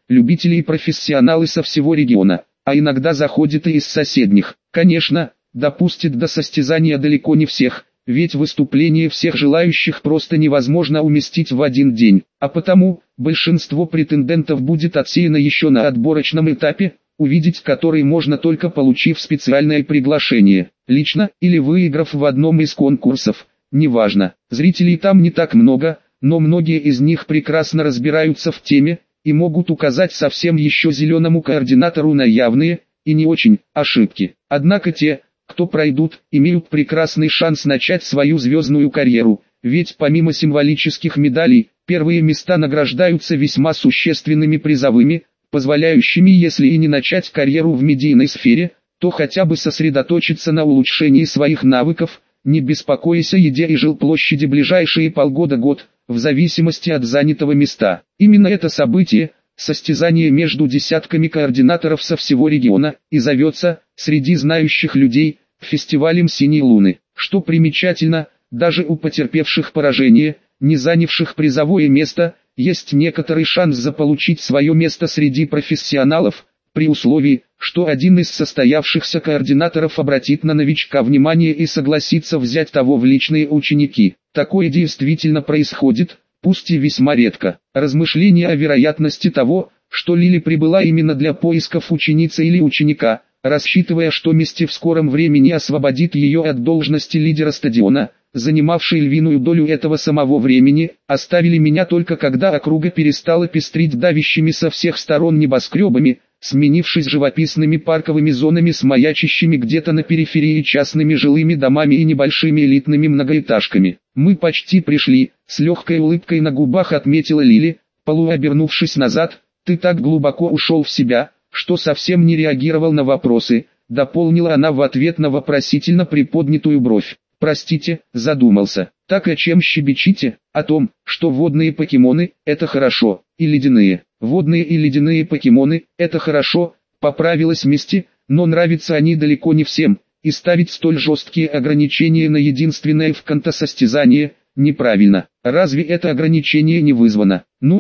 любители и профессионалы со всего региона, а иногда заходят и из соседних. Конечно, допустит до состязания далеко не всех, ведь выступление всех желающих просто невозможно уместить в один день, а потому, большинство претендентов будет отсеяно еще на отборочном этапе, увидеть который можно только получив специальное приглашение, лично или выиграв в одном из конкурсов, неважно. Зрителей там не так много, но многие из них прекрасно разбираются в теме и могут указать совсем еще зеленому координатору на явные, и не очень, ошибки. Однако те, кто пройдут, имеют прекрасный шанс начать свою звездную карьеру, ведь помимо символических медалей, первые места награждаются весьма существенными призовыми, позволяющими, если и не начать карьеру в медийной сфере, то хотя бы сосредоточиться на улучшении своих навыков, не беспокоясь о еде и жилплощади ближайшие полгода-год, в зависимости от занятого места. Именно это событие, состязание между десятками координаторов со всего региона, и зовется, среди знающих людей, фестивалем «Синей луны». Что примечательно, даже у потерпевших поражение, не занявших призовое место, есть некоторый шанс заполучить свое место среди профессионалов, при условии, что один из состоявшихся координаторов обратит на новичка внимание и согласится взять того в личные ученики. Такое действительно происходит, пусть и весьма редко. Размышления о вероятности того, что Лили прибыла именно для поисков ученицы или ученика, рассчитывая, что Мисти в скором времени освободит ее от должности лидера стадиона, занимавшей львиную долю этого самого времени, оставили меня только когда округа перестала пестрить давящими со всех сторон небоскребами, сменившись живописными парковыми зонами с маячащими где-то на периферии частными жилыми домами и небольшими элитными многоэтажками. «Мы почти пришли», — с легкой улыбкой на губах отметила Лили, полуобернувшись назад. «Ты так глубоко ушел в себя, что совсем не реагировал на вопросы», — дополнила она в ответ на вопросительно приподнятую бровь. «Простите, задумался. Так о чем щебечите? О том, что водные покемоны – это хорошо, и ледяные. Водные и ледяные покемоны – это хорошо», – поправилась Мисти, «но нравятся они далеко не всем, и ставить столь жесткие ограничения на единственное в контосостязание – неправильно. Разве это ограничение не вызвано?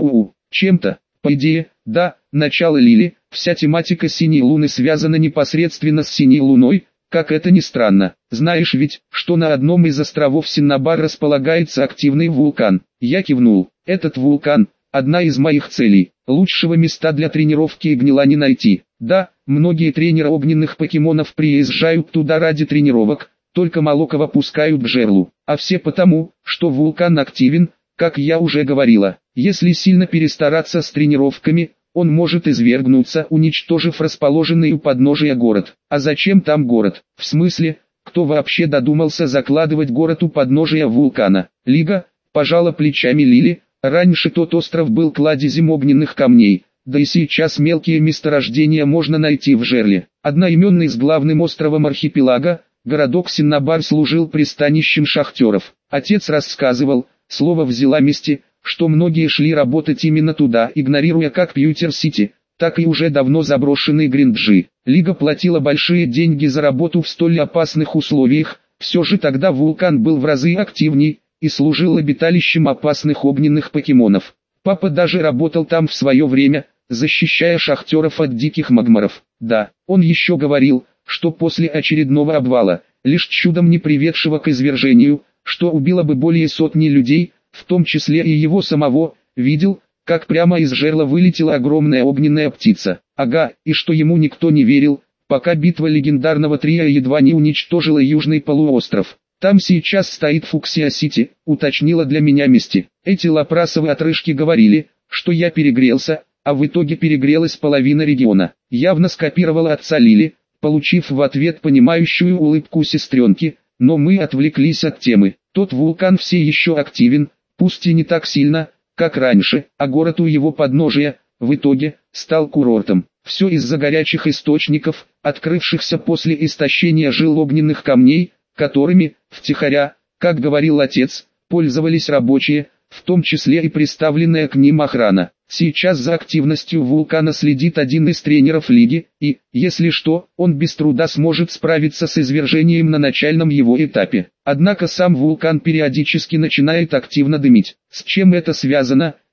Чем-то? По идее, да». Начало Лили, вся тематика «Синей луны» связана непосредственно с Синей луной, как это ни странно. Знаешь ведь, что на одном из островов Синнабар располагается активный вулкан. Я кивнул. Этот вулкан – одна из моих целей. Лучшего места для тренировки и гнила не найти. Да, многие тренеры огненных покемонов приезжают туда ради тренировок, только мало кого пускают к жерлу. А все потому, что вулкан активен, как я уже говорила. Если сильно перестараться с тренировками, он может извергнуться, уничтожив расположенный у подножия город. А зачем там город? В смысле, кто вообще додумался закладывать город у подножия вулкана? Лига, пожала плечами Лили, раньше тот остров был кладезем огненных камней, да и сейчас мелкие месторождения можно найти в жерле. Одноименный с главным островом архипелага, городок Синнабар служил пристанищем шахтеров. Отец рассказывал, слово взяла Мисти, что многие шли работать именно туда, игнорируя как Пьютер-Сити, так и уже давно заброшенный Гринджи. Лига платила большие деньги за работу в столь опасных условиях, все же тогда вулкан был в разы активней и служил обиталищем опасных огненных покемонов. Папа даже работал там в свое время, защищая шахтеров от диких магмаров. Да, он еще говорил, что после очередного обвала, лишь чудом не приведшего к извержению, что убило бы более сотни людей, в том числе и его самого, видел, как прямо из жерла вылетела огромная огненная птица. Ага, и что ему никто не верил, пока битва легендарного трио едва не уничтожила южный полуостров. «Там сейчас стоит Фуксия-Сити», уточнила для меня Мисти. Эти лапрасовые отрыжки говорили, что я перегрелся, а в итоге перегрелась половина региона. Явно скопировала отца Лили, получив в ответ понимающую улыбку сестренки, но мы отвлеклись от темы. Тот вулкан все еще активен, пусть и не так сильно, как раньше, а город у его подножия, в итоге, стал курортом. Все из-за горячих источников, открывшихся после истощения жил огненных камней, которыми, втихаря, как говорил отец, пользовались рабочие, в том числе и приставленная к ним охрана. Сейчас за активностью вулкана следит один из тренеров лиги, и, если что, он без труда сможет справиться с извержением на начальном его этапе. Однако сам вулкан периодически начинает активно дымить. С чем это связано,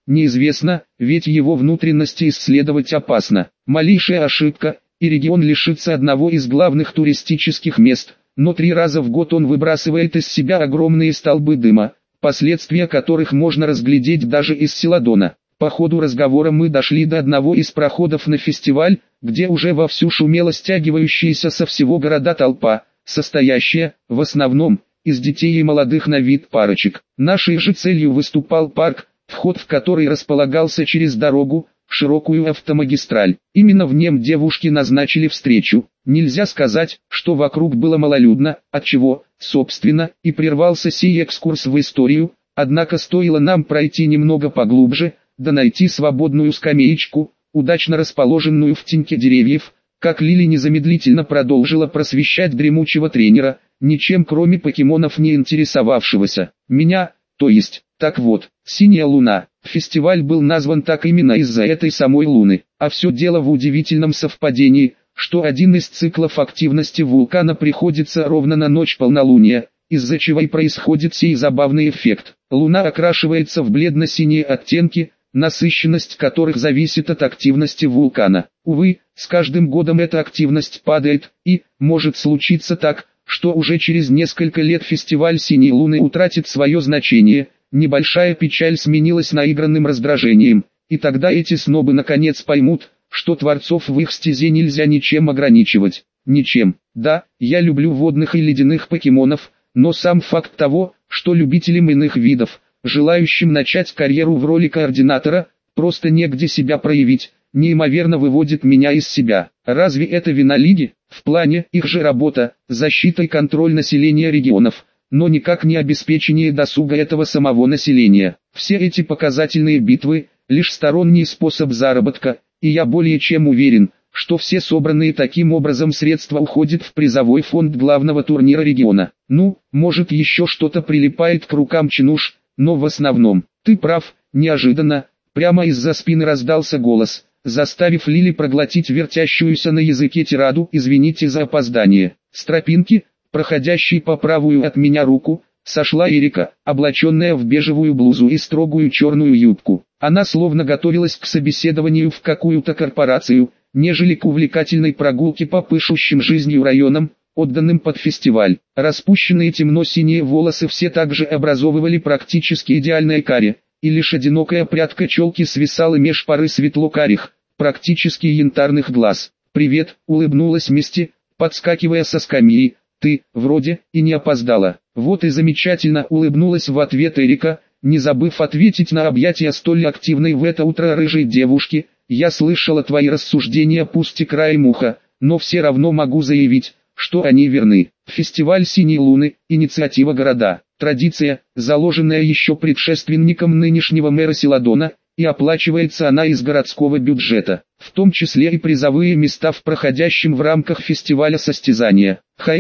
неизвестно, ведь его внутренности исследовать опасно. Малейшая ошибка, и регион лишится одного из главных туристических мест, но 3 раза в год он выбрасывает из себя огромные столбы дыма, последствия которых можно разглядеть даже из Селадона. По ходу разговора мы дошли до одного из проходов на фестиваль, где уже вовсю шумела стягивающаяся со всего города толпа, состоящая, в основном, из детей и молодых на вид парочек. Нашей же целью выступал парк, вход в который располагался через дорогу, широкую автомагистраль. Именно в нем девушки назначили встречу. Нельзя сказать, что вокруг было малолюдно, отчего, собственно, и прервался сей экскурс в историю, однако стоило нам пройти немного поглубже, да найти свободную скамеечку, удачно расположенную в теньке деревьев, как Лили незамедлительно продолжила просвещать дремучего тренера, ничем кроме покемонов не интересовавшегося. Меня, то есть, так вот, «Синяя луна». Фестиваль был назван так именно из-за этой самой луны, а все дело в удивительном совпадении, что один из циклов активности вулкана приходится ровно на ночь полнолуния, из-за чего и происходит сей забавный эффект. Луна окрашивается в бледно-синие оттенки, насыщенность которых зависит от активности вулкана. Увы, с каждым годом эта активность падает, и, может случиться так, что уже через несколько лет фестиваль Синей Луны утратит свое значение. Небольшая печаль сменилась наигранным раздражением, и тогда эти снобы наконец поймут, что творцов в их стезе нельзя ничем ограничивать. Ничем. Да, я люблю водных и ледяных покемонов, но сам факт того, что любителям иных видов, желающим начать карьеру в роли координатора, просто негде себя проявить, неимоверно выводит меня из себя. Разве это вина лиги? В плане их же работа, защита и контроль населения регионов, но никак не обеспечение досуга этого самого населения. Все эти показательные битвы – лишь сторонний способ заработка, и я более чем уверен, что все собранные таким образом средства уходят в призовой фонд главного турнира региона. Ну, может еще что-то прилипает к рукам чинуш, но в основном, ты прав. Неожиданно, прямо из-за спины раздался голос, заставив Лили проглотить вертящуюся на языке тираду «Извините за опоздание». С тропинки, проходящей по правую от меня руку, сошла Эрика, облаченная в бежевую блузу и строгую черную юбку. Она словно готовилась к собеседованию в какую-то корпорацию, нежели к увлекательной прогулке по пышущим жизнью районам, отданным под фестиваль. Распущенные темно-синие волосы все также образовывали практически идеальное каре, и лишь одинокая прядка челки свисала меж пары светло-карих, практически янтарных глаз. «Привет», — улыбнулась Мисти, подскакивая со скамьи. «Ты, вроде, и не опоздала». «Вот и замечательно», — улыбнулась в ответ Эрика, не забыв ответить на объятия столь активной в это утро рыжей девушки. «Я слышала твои рассуждения пусть и краем уха, но все равно могу заявить, что они верны. Фестиваль Синей Луны – инициатива города, традиция, заложенная еще предшественником нынешнего мэра Селадона, и оплачивается она из городского бюджета, в том числе и призовые места в проходящем в рамках фестиваля состязания.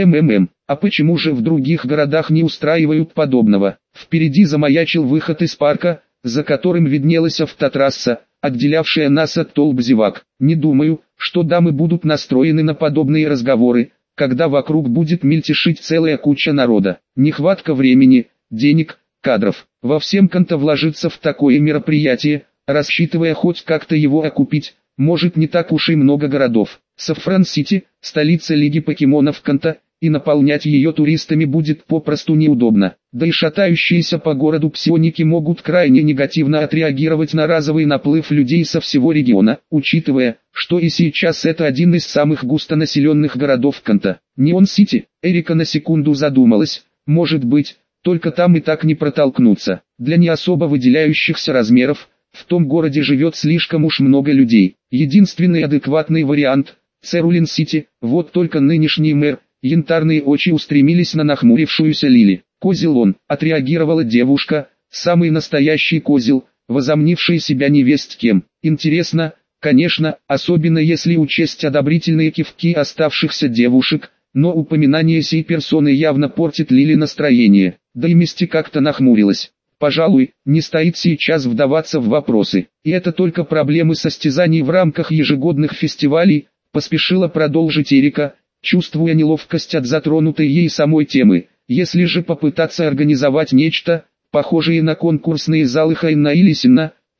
А почему же в других городах не устраивают подобного?» Впереди замаячил выход из парка, за которым виднелась автотрасса, отделявшая нас от толп зевак. Не думаю, что дамы будут настроены на подобные разговоры, когда вокруг будет мельтешить целая куча народа. Нехватка времени, денег, кадров. Во всем Канта вложиться в такое мероприятие, рассчитывая хоть как-то его окупить, может не так уж и много городов. Сафран-Сити, столица Лиги покемонов Канта, и наполнять ее туристами будет попросту неудобно. Да и шатающиеся по городу псионики могут крайне негативно отреагировать на разовый наплыв людей со всего региона, учитывая, что и сейчас это один из самых густонаселенных городов Канта. Неон-Сити. Эрика на секунду задумалась, может быть, только там и так не протолкнуться. Для не особо выделяющихся размеров, в том городе живет слишком уж много людей. Единственный адекватный вариант – Церулин-Сити, вот только нынешний мэр. Янтарные очи устремились на нахмурившуюся Лили. «Козел он», — отреагировала девушка, — «самый настоящий козел, возомнивший себя невесть кем. Интересно, конечно, особенно если учесть одобрительные кивки оставшихся девушек, но упоминание сей персоны явно портит Лили настроение». Да и Мисти как-то нахмурилась. «Пожалуй, не стоит сейчас вдаваться в вопросы. И это только проблемы состязаний в рамках ежегодных фестивалей», — поспешила продолжить Эрика, чувствуя неловкость от затронутой ей самой темы. «Если же попытаться организовать нечто, похожее на конкурсные залы Хайна или Сина,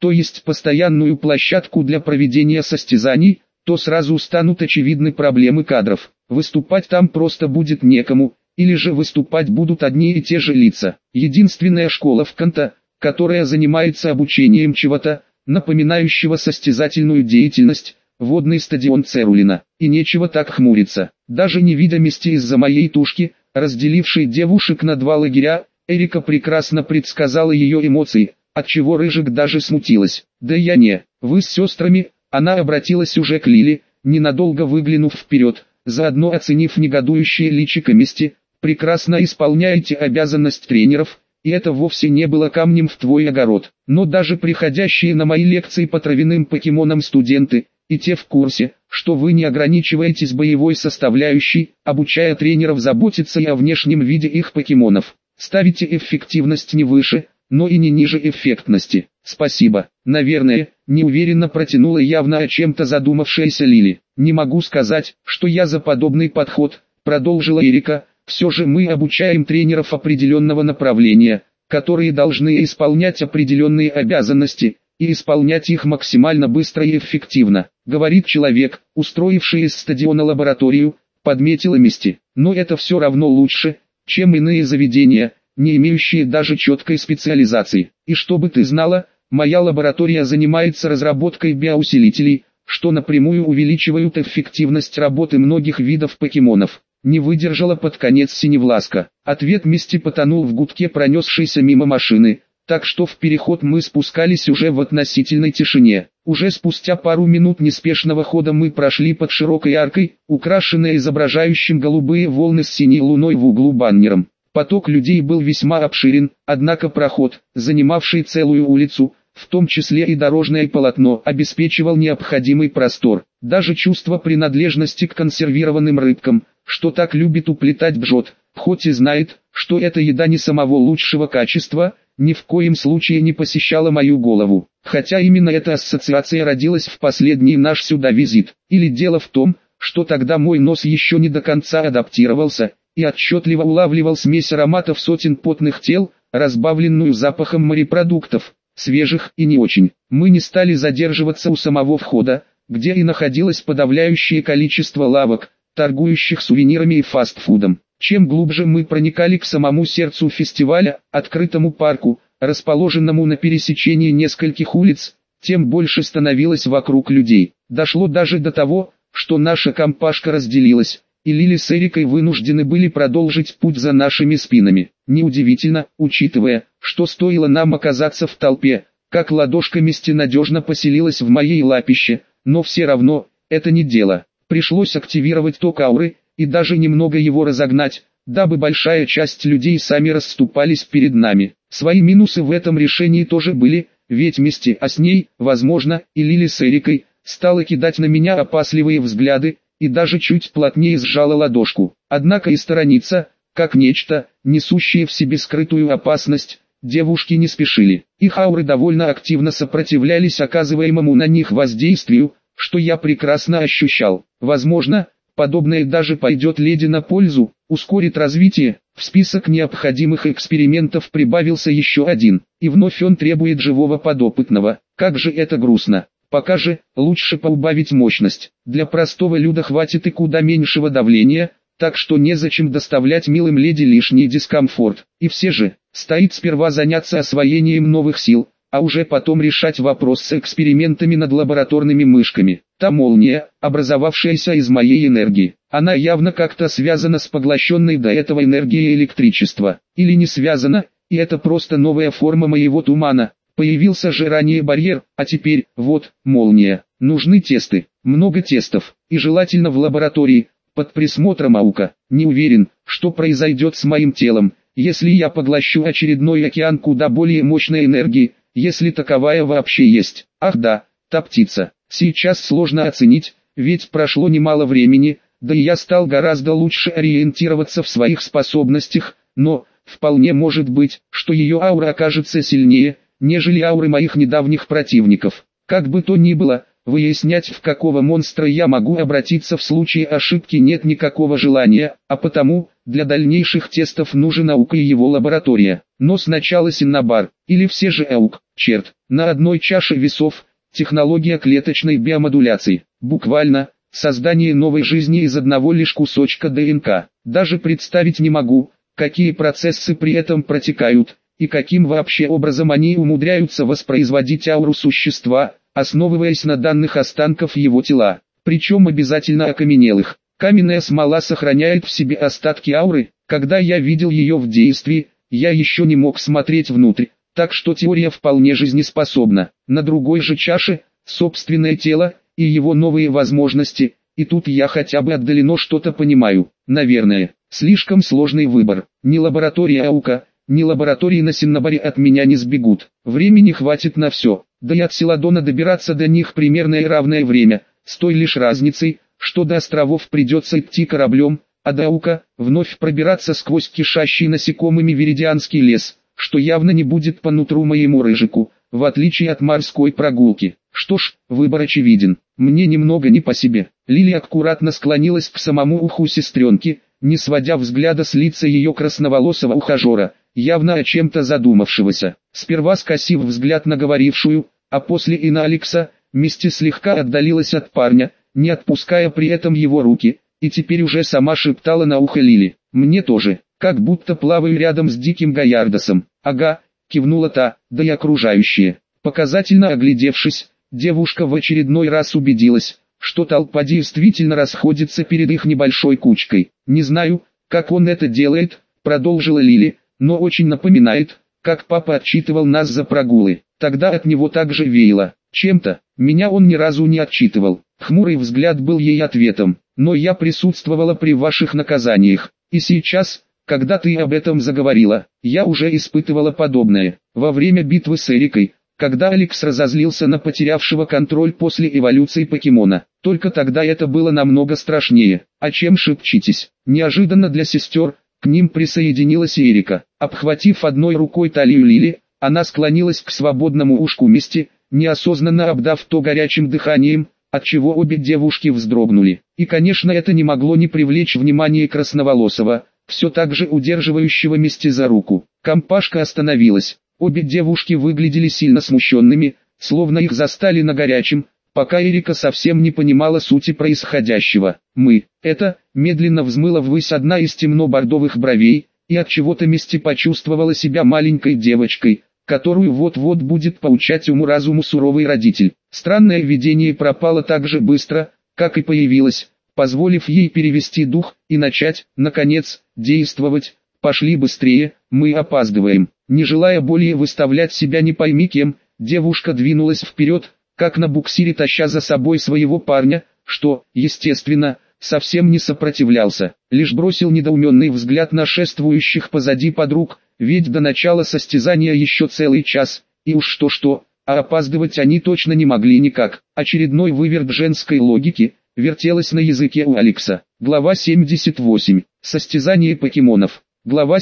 то есть постоянную площадку для проведения состязаний, то сразу станут очевидны проблемы кадров. Выступать там просто будет некому, или же выступать будут одни и те же лица. Единственная школа в Канто, которая занимается обучением чего-то, напоминающего состязательную деятельность, водный стадион Церулина. И нечего так хмуриться. Даже невидимости из-за моей тушки, разделившей девушек на два лагеря, Эрика прекрасно предсказала ее эмоции, отчего Рыжик даже смутилась. Да я не, вы с сестрами, она обратилась уже к Лиле, ненадолго выглянув вперед, заодно оценив негодующее личико Мисти, прекрасно исполняете обязанность тренеров, и это вовсе не было камнем в твой огород. Но даже приходящие на мои лекции по травяным покемонам студенты, и те в курсе, что вы не ограничиваетесь боевой составляющей, обучая тренеров заботиться и о внешнем виде их покемонов. Ставите эффективность не выше, но и не ниже эффектности. Спасибо. Наверное, неуверенно протянула явно о чем-то задумавшаяся Лили. Не могу сказать, что я за подобный подход, продолжила Эрика. Все же мы обучаем тренеров определенного направления, которые должны исполнять определенные обязанности, и исполнять их максимально быстро и эффективно, говорит человек, устроивший из стадиона лабораторию, подметила Мисти. Но это все равно лучше, чем иные заведения, не имеющие даже четкой специализации. И чтобы ты знала, моя лаборатория занимается разработкой биоусилителей, что напрямую увеличивают эффективность работы многих видов покемонов. Не выдержала под конец Синевласка. Ответ Мисти потонул в гудке пронесшейся мимо машины, так что в переход мы спускались уже в относительной тишине. Уже спустя пару минут неспешного хода мы прошли под широкой аркой, украшенной изображающим голубые волны с синей луной в углу баннером. Поток людей был весьма обширен, однако проход, занимавший целую улицу, в том числе и дорожное полотно, обеспечивал необходимый простор. Даже чувство принадлежности к консервированным рыбкам, что так любит уплетать Бжот, хоть и знает, что это еда не самого лучшего качества, ни в коем случае не посещала мою голову. Хотя именно эта ассоциация родилась в последний наш сюда визит. Или дело в том, что тогда мой нос еще не до конца адаптировался, и отчетливо улавливал смесь ароматов сотен потных тел, разбавленную запахом морепродуктов, свежих и не очень. Мы не стали задерживаться у самого входа, где и находилось подавляющее количество лавок, торгующих сувенирами и фастфудом. Чем глубже мы проникали к самому сердцу фестиваля, открытому парку, расположенному на пересечении нескольких улиц, тем больше становилось вокруг людей. Дошло даже до того, что наша компашка разделилась, и Лили с Эрикой вынуждены были продолжить путь за нашими спинами. Неудивительно, учитывая, что стоило нам оказаться в толпе, как ладошка Мисти надежно поселилась в моей лапище, но все равно, это не дело. Пришлось активировать ток ауры, и даже немного его разогнать, дабы большая часть людей сами расступались перед нами. Свои минусы в этом решении тоже были, ведь Мисти, а с ней, возможно, и Лили с Эрикой, стала кидать на меня опасливые взгляды, и даже чуть плотнее сжала ладошку. Однако и сторониться, как нечто, несущее в себе скрытую опасность, девушки не спешили. Их ауры довольно активно сопротивлялись оказываемому на них воздействию, что я прекрасно ощущал. Возможно, подобное даже пойдет леди на пользу, ускорит развитие. В список необходимых экспериментов прибавился еще один, и вновь он требует живого подопытного. Как же это грустно. Пока же, лучше поубавить мощность. Для простого люда хватит и куда меньшего давления, так что незачем доставлять милым леди лишний дискомфорт. И все же, стоит сперва заняться освоением новых сил, а уже потом решать вопрос с экспериментами над лабораторными мышками. Та молния, образовавшаяся из моей энергии, она явно как-то связана с поглощенной до этого энергией электричества. Или не связана, и это просто новая форма моего тумана. Появился же ранее барьер, а теперь, вот, молния. Нужны тесты, много тестов, и желательно в лаборатории, под присмотром Аука. Не уверен, что произойдет с моим телом, если я поглощу очередной океан куда более мощной энергии, если таковая вообще есть. Ах да, та птица. Сейчас сложно оценить, ведь прошло немало времени, да и я стал гораздо лучше ориентироваться в своих способностях, но, вполне может быть, что ее аура окажется сильнее, нежели ауры моих недавних противников. Как бы то ни было, выяснять, в какого монстра я могу обратиться в случае ошибки, нет никакого желания, а потому, для дальнейших тестов нужен Аук и его лаборатория. Но сначала Синнабар, или все же Аук, черт, На одной чаше весов – технология клеточной биомодуляции. Буквально – создание новой жизни из одного лишь кусочка ДНК. Даже представить не могу, какие процессы при этом протекают, и каким вообще образом они умудряются воспроизводить ауру существа, основываясь на данных останков его тела, причем обязательно окаменелых. Каменная смола сохраняет в себе остатки ауры. Когда я видел ее в действии, я еще не мог смотреть внутрь, так что теория вполне жизнеспособна. На другой же чаше – собственное тело и его новые возможности, и тут я хотя бы отдаленно что-то понимаю. Наверное, слишком сложный выбор. Ни лаборатория Аука, ни лаборатории на Синнабаре от меня не сбегут. Времени хватит на все, да и от Селадона добираться до них примерно и равное время, с той лишь разницей, что до островов придется идти кораблем, а до Аука вновь пробираться сквозь кишащий насекомыми Веридианский лес, что явно не будет по нутру моему рыжику, в отличие от морской прогулки. Что ж, выбор очевиден. Мне немного не по себе. Лили аккуратно склонилась к самому уху сестренки, не сводя взгляда с лица ее красноволосого ухажера, явно о чем-то задумавшегося. Сперва скосив взгляд на говорившую, а после и на Алекса, Мисти слегка отдалилась от парня, не отпуская при этом его руки, и теперь уже сама шептала на ухо Лили: «Мне тоже, как будто плаваю рядом с диким Гаярдосом». «Ага», кивнула та, да и окружающие. Показательно оглядевшись, девушка в очередной раз убедилась, что толпа действительно расходится перед их небольшой кучкой. «Не знаю, как он это делает», продолжила Лили, «но очень напоминает, как папа отчитывал нас за прогулы. Тогда от него также веяло чем-то. Меня он ни разу не отчитывал». Хмурый взгляд был ей ответом. «Но я присутствовала при ваших наказаниях, и сейчас, когда ты об этом заговорила, я уже испытывала подобное. Во время битвы с Эрикой, когда Алекс разозлился на потерявшего контроль после эволюции покемона. Только тогда это было намного страшнее. О чем шепчитесь?» Неожиданно для сестер, к ним присоединилась и Эрика. Обхватив одной рукой талию Лили, она склонилась к свободному ушку Мисти, неосознанно обдав то горячим дыханием, отчего обе девушки вздрогнули. И конечно это не могло не привлечь внимание красноволосого, все так же удерживающего Мисти за руку. Компашка остановилась. Обе девушки выглядели сильно смущенными, словно их застали на горячем, пока Эрика совсем не понимала сути происходящего. Это медленно взмыла ввысь одна из темно-бордовых бровей, и от чего-то Мисти почувствовала себя маленькой девочкой, которую вот-вот будет поучать уму-разуму суровый родитель. Странное видение пропало так же быстро, как и появилось, позволив ей перевести дух и начать, наконец, действовать. «Пошли быстрее, мы опаздываем». Не желая более выставлять себя не пойми кем, девушка двинулась вперед, как на буксире таща за собой своего парня, что, естественно, совсем не сопротивлялся, лишь бросил недоуменный взгляд на шествующих позади подруг, ведь до начала состязания еще целый час, и уж что-что, а опаздывать они точно не могли никак. Очередной выверт женской логики вертелось на языке у Алекса. Глава 78. Состязание покемонов. Глава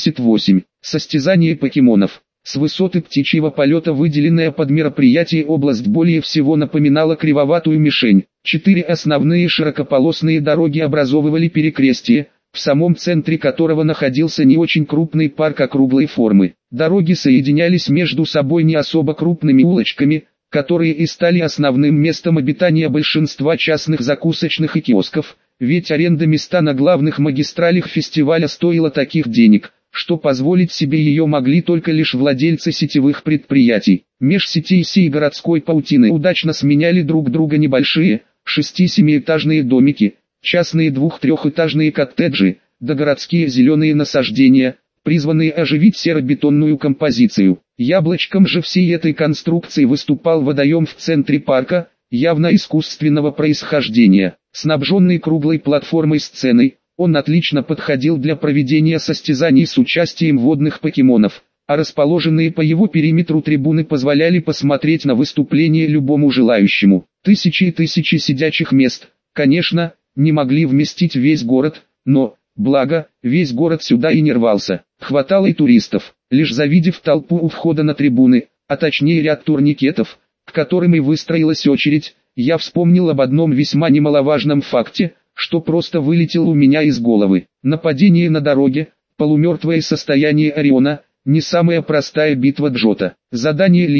78. Состязание покемонов. С высоты птичьего полета выделенная под мероприятие область более всего напоминала кривоватую мишень. 4 основные широкополосные дороги образовывали перекрестие, в самом центре которого находился не очень крупный парк округлой формы. Дороги соединялись между собой не особо крупными улочками, которые и стали основным местом обитания большинства частных закусочных и киосков, ведь аренда места на главных магистралях фестиваля стоила таких денег, что позволить себе ее могли только лишь владельцы сетевых предприятий. Меж сетей сей городской паутины удачно сменяли друг друга небольшие, 6-7-этажные домики, частные 2-3-этажные коттеджи, да городские зеленые насаждения, призванные оживить серо-бетонную композицию. Яблочком же всей этой конструкции выступал водоем в центре парка, явно искусственного происхождения. Снабженный круглой платформой-сценой, он отлично подходил для проведения состязаний с участием водных покемонов, а расположенные по его периметру трибуны позволяли посмотреть на выступление любому желающему. Тысячи и тысячи сидячих мест, конечно, не могли вместить весь город, но, благо, весь город сюда и не рвался. Хватало и туристов. Лишь завидев толпу у входа на трибуны, а точнее ряд турникетов, к которым и выстроилась очередь, я вспомнил об одном весьма немаловажном факте, что просто вылетел у меня из головы. Нападение на дороге, полумертвое состояние Ориона, не самая простая битва Джота. Задание Лиги,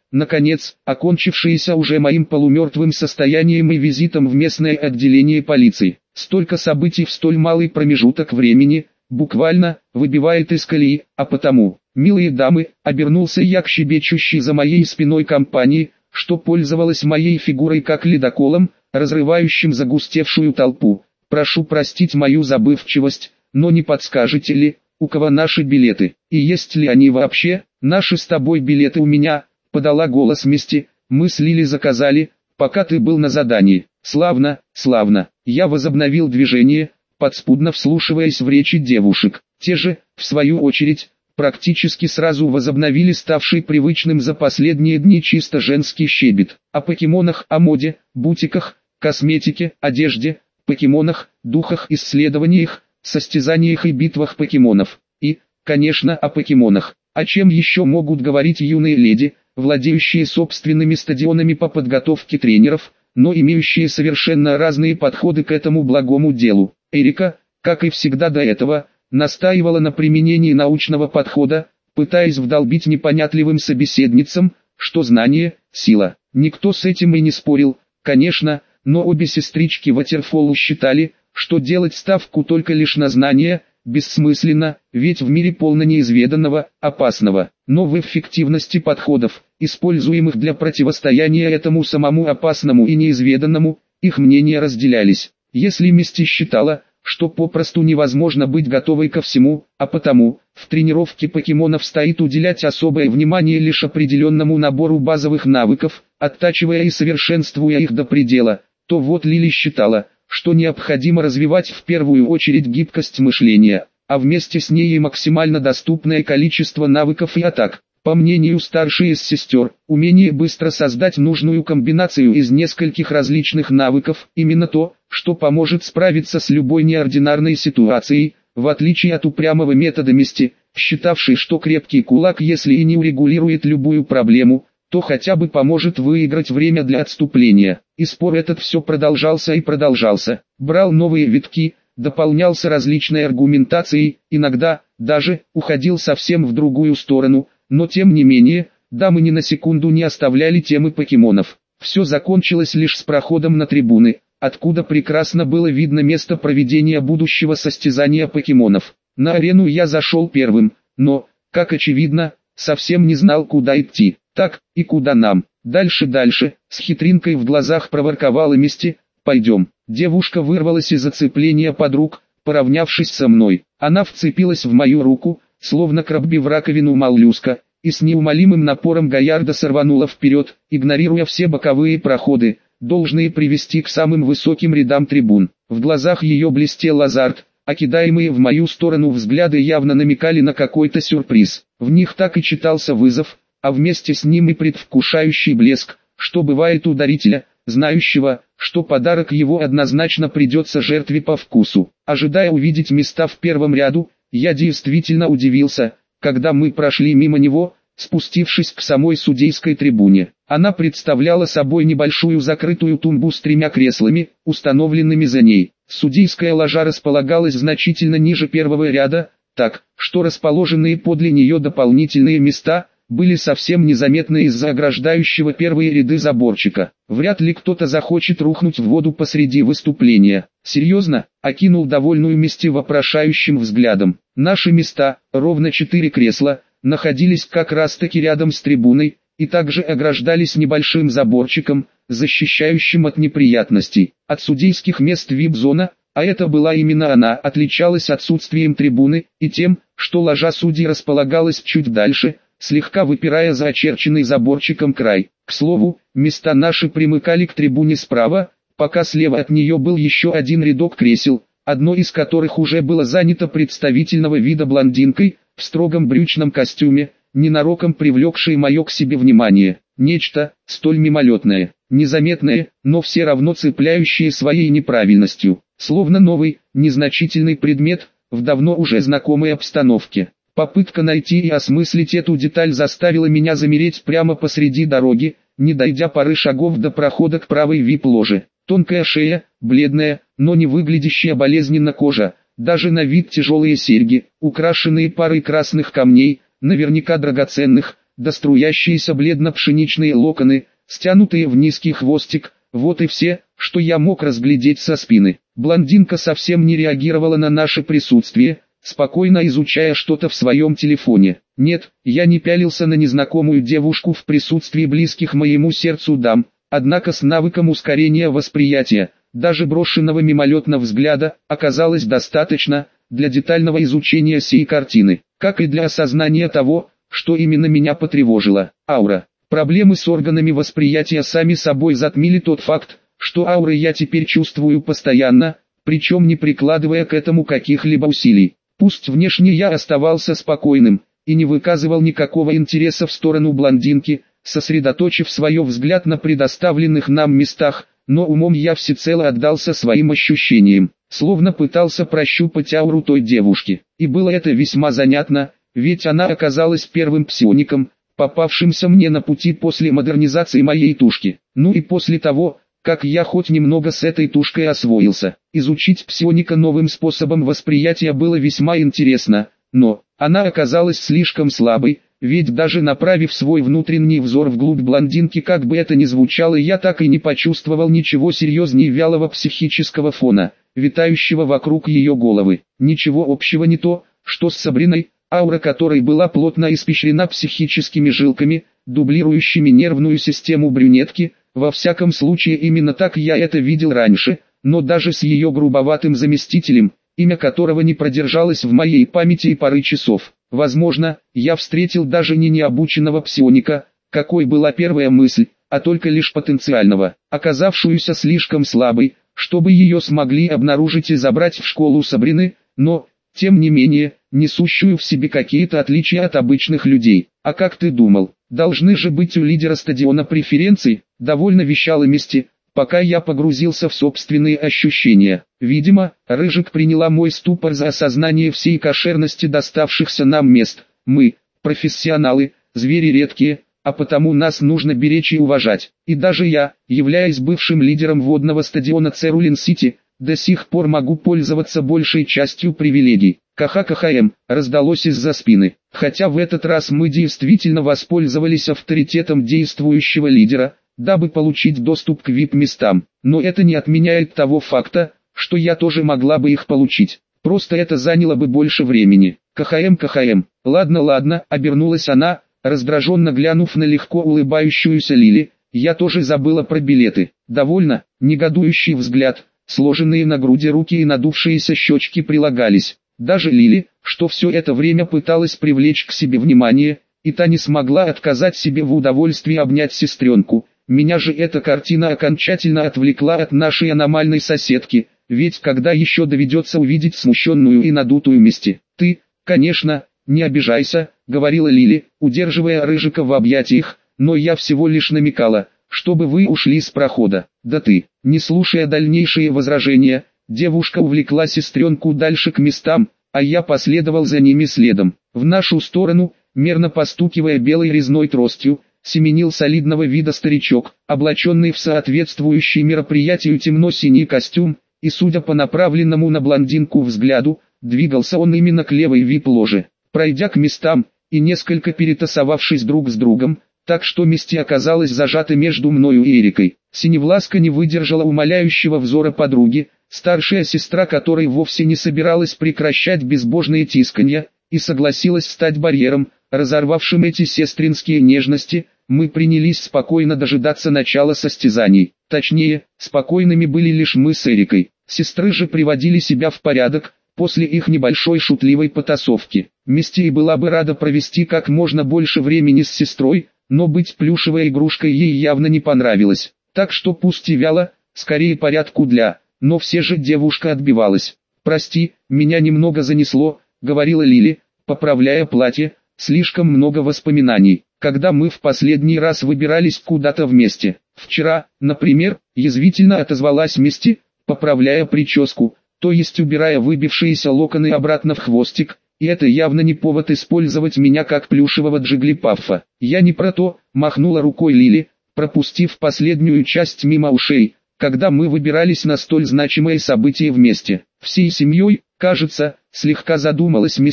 наконец, окончившееся уже моим полумертвым состоянием и визитом в местное отделение полиции. Столько событий в столь малый промежуток времени, буквально, выбивает из колеи, а потому, милые дамы, обернулся я к щебечущей за моей спиной компании, что пользовалась моей фигурой как ледоколом, разрывающим загустевшую толпу. Прошу простить мою забывчивость, но не подскажете ли, у кого наши билеты, и есть ли они вообще? Наши с тобой билеты у меня, подала голос Мисти, мы с Лили заказали, пока ты был на задании. Славно, славно. Я возобновил движение, подспудно вслушиваясь в речи девушек. Те же, в свою очередь, практически сразу возобновили ставший привычным за последние дни чисто женский щебет. О покемонах, о моде, бутиках, косметике, одежде, покемонах, духах, исследованиях, состязаниях и битвах покемонов. И, конечно, о покемонах. О чем еще могут говорить юные леди, владеющие собственными стадионами по подготовке тренеров, но имеющие совершенно разные подходы к этому благому делу. Эрика, как и всегда до этого, настаивала на применении научного подхода, пытаясь вдолбить непонятливым собеседницам, что знание – сила. Никто с этим и не спорил, конечно, но обе сестрички Ватерфолу считали, что делать ставку только лишь на знания – бессмысленно, ведь в мире полно неизведанного, опасного. Но в эффективности подходов, используемых для противостояния этому самому опасному и неизведанному, их мнения разделялись. Если Мисти считала, что попросту невозможно быть готовой ко всему, а потому, в тренировке покемонов стоит уделять особое внимание лишь определенному набору базовых навыков, оттачивая и совершенствуя их до предела, то вот Лили считала, что необходимо развивать в первую очередь гибкость мышления, а вместе с ней и максимально доступное количество навыков и атак. По мнению старшей из сестер, умение быстро создать нужную комбинацию из нескольких различных навыков, именно то, что поможет справиться с любой неординарной ситуацией, в отличие от упрямого метода Мисти, считавшей, что крепкий кулак, если и не урегулирует любую проблему, то хотя бы поможет выиграть время для отступления. И спор этот все продолжался и продолжался, брал новые витки, дополнялся различной аргументацией, иногда, даже, уходил совсем в другую сторону, но тем не менее, дамы ни на секунду не оставляли темы покемонов. Все закончилось лишь с проходом на трибуны, откуда прекрасно было видно место проведения будущего состязания покемонов. На арену я зашел первым, но, как очевидно, совсем не знал, куда идти. Так, и куда нам? Дальше, с хитринкой в глазах проворковала Мисти, пойдем. Девушка вырвалась из зацепления подруг, поравнявшись со мной. Она вцепилась в мою руку, словно крабби в раковину моллюска, и с неумолимым напором Гаярда сорванула вперед, игнорируя все боковые проходы, должные привести к самым высоким рядам трибун. В глазах ее блестел азарт, а кидаемые в мою сторону взгляды явно намекали на какой-то сюрприз. В них так и читался вызов, а вместе с ним и предвкушающий блеск, что бывает у дарителя, знающего, что подарок его однозначно придется жертве по вкусу. Ожидая увидеть места в первом ряду, я действительно удивился, когда мы прошли мимо него, спустившись к самой судейской трибуне. Она представляла собой небольшую закрытую тумбу с 3 креслами, установленными за ней. Судейская ложа располагалась значительно ниже первого ряда, так, что расположенные подле нее дополнительные места были совсем незаметны из-за ограждающего первые ряды заборчика. Вряд ли кто-то захочет рухнуть в воду посреди выступления. Серьезно, окинул довольную Мисти вопрошающим взглядом. Наши места, ровно 4 кресла, находились как раз таки рядом с трибуной, и также ограждались небольшим заборчиком, защищающим от неприятностей. От судейских мест вип-зона, а это была именно она, отличалась отсутствием трибуны и тем, что ложа судей располагалась чуть дальше, слегка выпирая за очерченный заборчиком край. К слову, места наши примыкали к трибуне справа, пока слева от нее был еще один рядок кресел, одно из которых уже было занято представительного вида блондинкой, в строгом брючном костюме, ненароком привлекшей мое к себе внимание. Нечто, столь мимолетное, незаметное, но все равно цепляющее своей неправильностью, словно новый, незначительный предмет, в давно уже знакомой обстановке. Попытка найти и осмыслить эту деталь заставила меня замереть прямо посреди дороги, не дойдя пары шагов до прохода к правой вип-ложе. Тонкая шея, бледная, но не выглядящая болезненно кожа, даже на вид тяжелые серьги, украшенные парой красных камней, наверняка драгоценных, да струящиеся бледно-пшеничные локоны, стянутые в низкий хвостик, вот и все, что я мог разглядеть со спины. Блондинка совсем не реагировала на наше присутствие, спокойно изучая что-то в своем телефоне. Нет, я не пялился на незнакомую девушку в присутствии близких моему сердцу дам, однако с навыком ускорения восприятия, даже брошенного мимолетного взгляда, оказалось достаточно для детального изучения сей картины, как и для осознания того, что именно меня потревожило. Аура. Проблемы с органами восприятия сами собой затмили тот факт, что ауры я теперь чувствую постоянно, причем не прикладывая к этому каких-либо усилий. Пусть внешне я оставался спокойным и не выказывал никакого интереса в сторону блондинки, сосредоточив свой взгляд на предоставленных нам местах, но умом я всецело отдался своим ощущениям, словно пытался прощупать ауру той девушки. И было это весьма занятно, ведь она оказалась первым псиоником, попавшимся мне на пути после модернизации моей тушки. Ну и после того, как я хоть немного с этой тушкой освоился. Изучить псионика новым способом восприятия было весьма интересно, но она оказалась слишком слабой, ведь даже направив свой внутренний взор вглубь блондинки, как бы это ни звучало, я так и не почувствовал ничего серьезнее вялого психического фона, витающего вокруг ее головы. Ничего общего не то, что с Сабриной, аура которой была плотно испещрена психическими жилками, дублирующими нервную систему брюнетки. Во всяком случае именно так я это видел раньше, но даже с ее грубоватым заместителем, имя которого не продержалось в моей памяти и пары часов. Возможно, я встретил даже не необученного псионика, какой была первая мысль, а только лишь потенциального, оказавшуюся слишком слабой, чтобы ее смогли обнаружить и забрать в школу Сабрины, но, тем не менее, несущую в себе какие-то отличия от обычных людей. А как ты думал, должны же быть у лидера стадиона преференции? Довольно вещал Мисти, пока я погрузился в собственные ощущения. Видимо, Рыжик приняла мой ступор за осознание всей кошерности доставшихся нам мест. Мы, профессионалы, звери редкие, а потому нас нужно беречь и уважать. И даже я, являясь бывшим лидером водного стадиона Церулин-Сити, до сих пор могу пользоваться большей частью привилегий. КХКХМ раздалось из-за спины. Хотя в этот раз мы действительно воспользовались авторитетом действующего лидера, дабы получить доступ к VIP-местам. Но это не отменяет того факта, что я тоже могла бы их получить. Просто это заняло бы больше времени. КХМ. Ладно, обернулась она, раздраженно глянув на легко улыбающуюся Лили. Я тоже забыла про билеты. Довольно, негодующий взгляд, сложенные на груди руки и надувшиеся щечки прилагались. Даже Лили, что все это время пыталась привлечь к себе внимание, и та не смогла отказать себе в удовольствии обнять сестренку. Меня же эта картина окончательно отвлекла от нашей аномальной соседки, ведь когда еще доведется увидеть смущенную и надутую Мисти? Ты, конечно, не обижайся, говорила Лили, удерживая Рыжика в объятиях, но я всего лишь намекала, чтобы вы ушли с прохода. Да ты, не слушая дальнейшие возражения, девушка увлекла сестренку дальше к местам, а я последовал за ними следом. В нашу сторону, мерно постукивая белой резной тростью, семенил солидного вида старичок, облаченный в соответствующий мероприятию темно-синий костюм, и судя по направленному на блондинку взгляду, двигался он именно к левой вип-ложе. Пройдя к местам, и несколько перетасовавшись друг с другом, так что Мисти оказалась зажата между мною и Эрикой, Синевласка не выдержала умоляющего взора подруги, старшая сестра которой вовсе не собиралась прекращать безбожные тисканья, и согласилась стать барьером, разорвавшим эти сестринские нежности. Мы принялись спокойно дожидаться начала состязаний. Точнее, спокойными были лишь мы с Эрикой. Сестры же приводили себя в порядок, после их небольшой шутливой потасовки. Мисти и была бы рада провести как можно больше времени с сестрой, но быть плюшевой игрушкой ей явно не понравилось. Так что пусть и вяло, скорее порядку для, но все же девушка отбивалась. «Прости, меня немного занесло», — говорила Лили, поправляя платье, — «слишком много воспоминаний, когда мы в последний раз выбирались куда-то вместе. Вчера, например», — язвительно отозвалась Мисти, поправляя прическу, то есть убирая выбившиеся локоны обратно в хвостик, и это явно не повод использовать меня как плюшевого Джиглипаффа. «Я не про то», — махнула рукой Лили, пропустив последнюю часть мимо ушей, когда мы выбирались на столь значимое событие вместе. Всей семьей, кажется, слегка задумалась Мисти,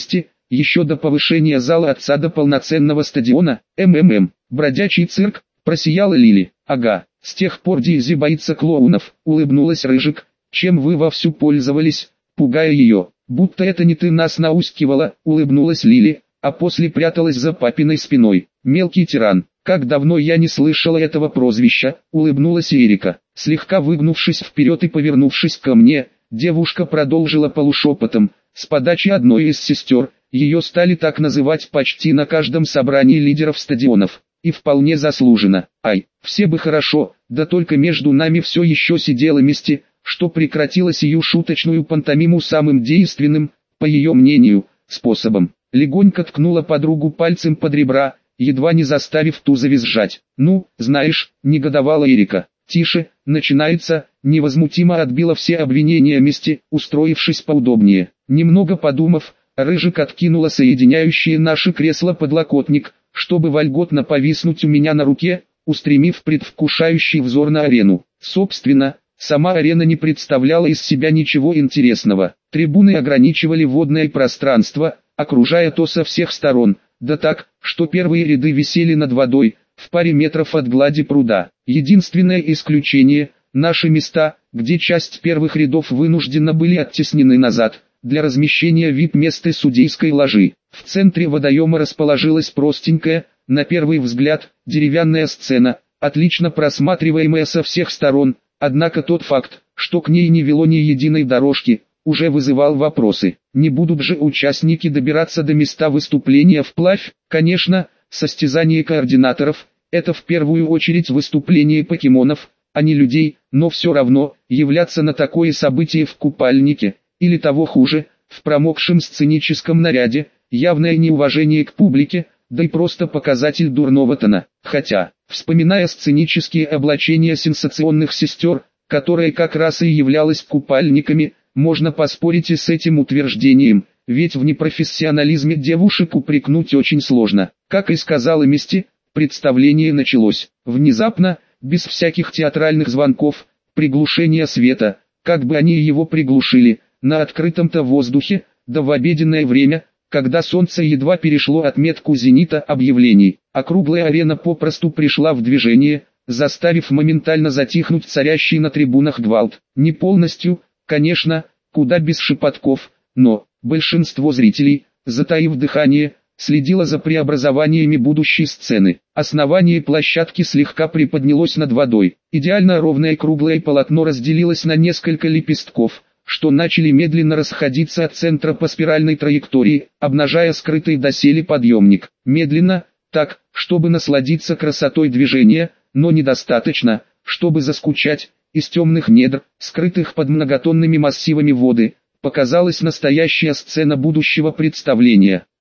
еще до повышения зала отца до полноценного стадиона, бродячий цирк, просияла Лили. Ага, с тех пор Дейзи боится клоунов, улыбнулась Рыжик. Чем вы вовсю пользовались, пугая ее? Будто это не ты нас наускивала, улыбнулась Лили, а после пряталась за папиной спиной. Мелкий тиран, как давно я не слышала этого прозвища, улыбнулась Эрика. Слегка выгнувшись вперед и повернувшись ко мне, девушка продолжила полушепотом, с подачи одной из сестер, ее стали так называть почти на каждом собрании лидеров стадионов. И вполне заслуженно. Ай, все бы хорошо, да только между нами все еще сидело Мисти, что прекратила сию шуточную пантомиму самым действенным, по ее мнению, способом. Легонько ткнула подругу пальцем под ребра, едва не заставив ту завизжать. «Ну, знаешь», — негодовала Эрика. «Тише, начинается», — невозмутимо отбила все обвинения Мисти, устроившись поудобнее. Немного подумав, Рыжик откинула соединяющие наши кресла подлокотник, чтобы вольготно повиснуть у меня на руке, устремив предвкушающий взор на арену. Собственно, сама арена не представляла из себя ничего интересного. Трибуны ограничивали водное пространство, окружая то со всех сторон, да так, что первые ряды висели над водой, в паре метров от глади пруда. Единственное исключение – наши места, где часть первых рядов вынужденно были оттеснены назад, для размещения вип-места судейской ложи. В центре водоема расположилась простенькая, на первый взгляд, деревянная сцена, отлично просматриваемая со всех сторон, однако тот факт, что к ней не вело ни единой дорожки, уже вызывал вопросы. Не будут же участники добираться до места выступления вплавь? Конечно, состязание координаторов – это в первую очередь выступление покемонов, а не людей, но все равно, являться на такое событие в купальнике, или того хуже, в промокшем сценическом наряде, явное неуважение к публике, да и просто показатель дурного тона. Хотя, вспоминая сценические облачения сенсационных сестер, которая как раз и являлась купальниками, можно поспорить и с этим утверждением, ведь в непрофессионализме девушек упрекнуть очень сложно. Как и сказала Мисти, представление началось. Внезапно, без всяких театральных звонков, приглушения света, как бы они его приглушили, на открытом-то воздухе, да в обеденное время, когда солнце едва перешло отметку зенита объявлений, округлая арена попросту пришла в движение, заставив моментально затихнуть царящий на трибунах гвалт. Не полностью, конечно, куда без шепотков, но большинство зрителей, затаив дыхание, следило за преобразованиями будущей сцены. Основание площадки слегка приподнялось над водой. Идеально ровное круглое полотно разделилось на несколько лепестков, что начали медленно расходиться от центра по спиральной траектории, обнажая скрытый доселе подъемник. Медленно, так, чтобы насладиться красотой движения, но недостаточно, чтобы заскучать. Из темных недр, скрытых под многотонными массивами воды, показалась настоящая сцена будущего представления.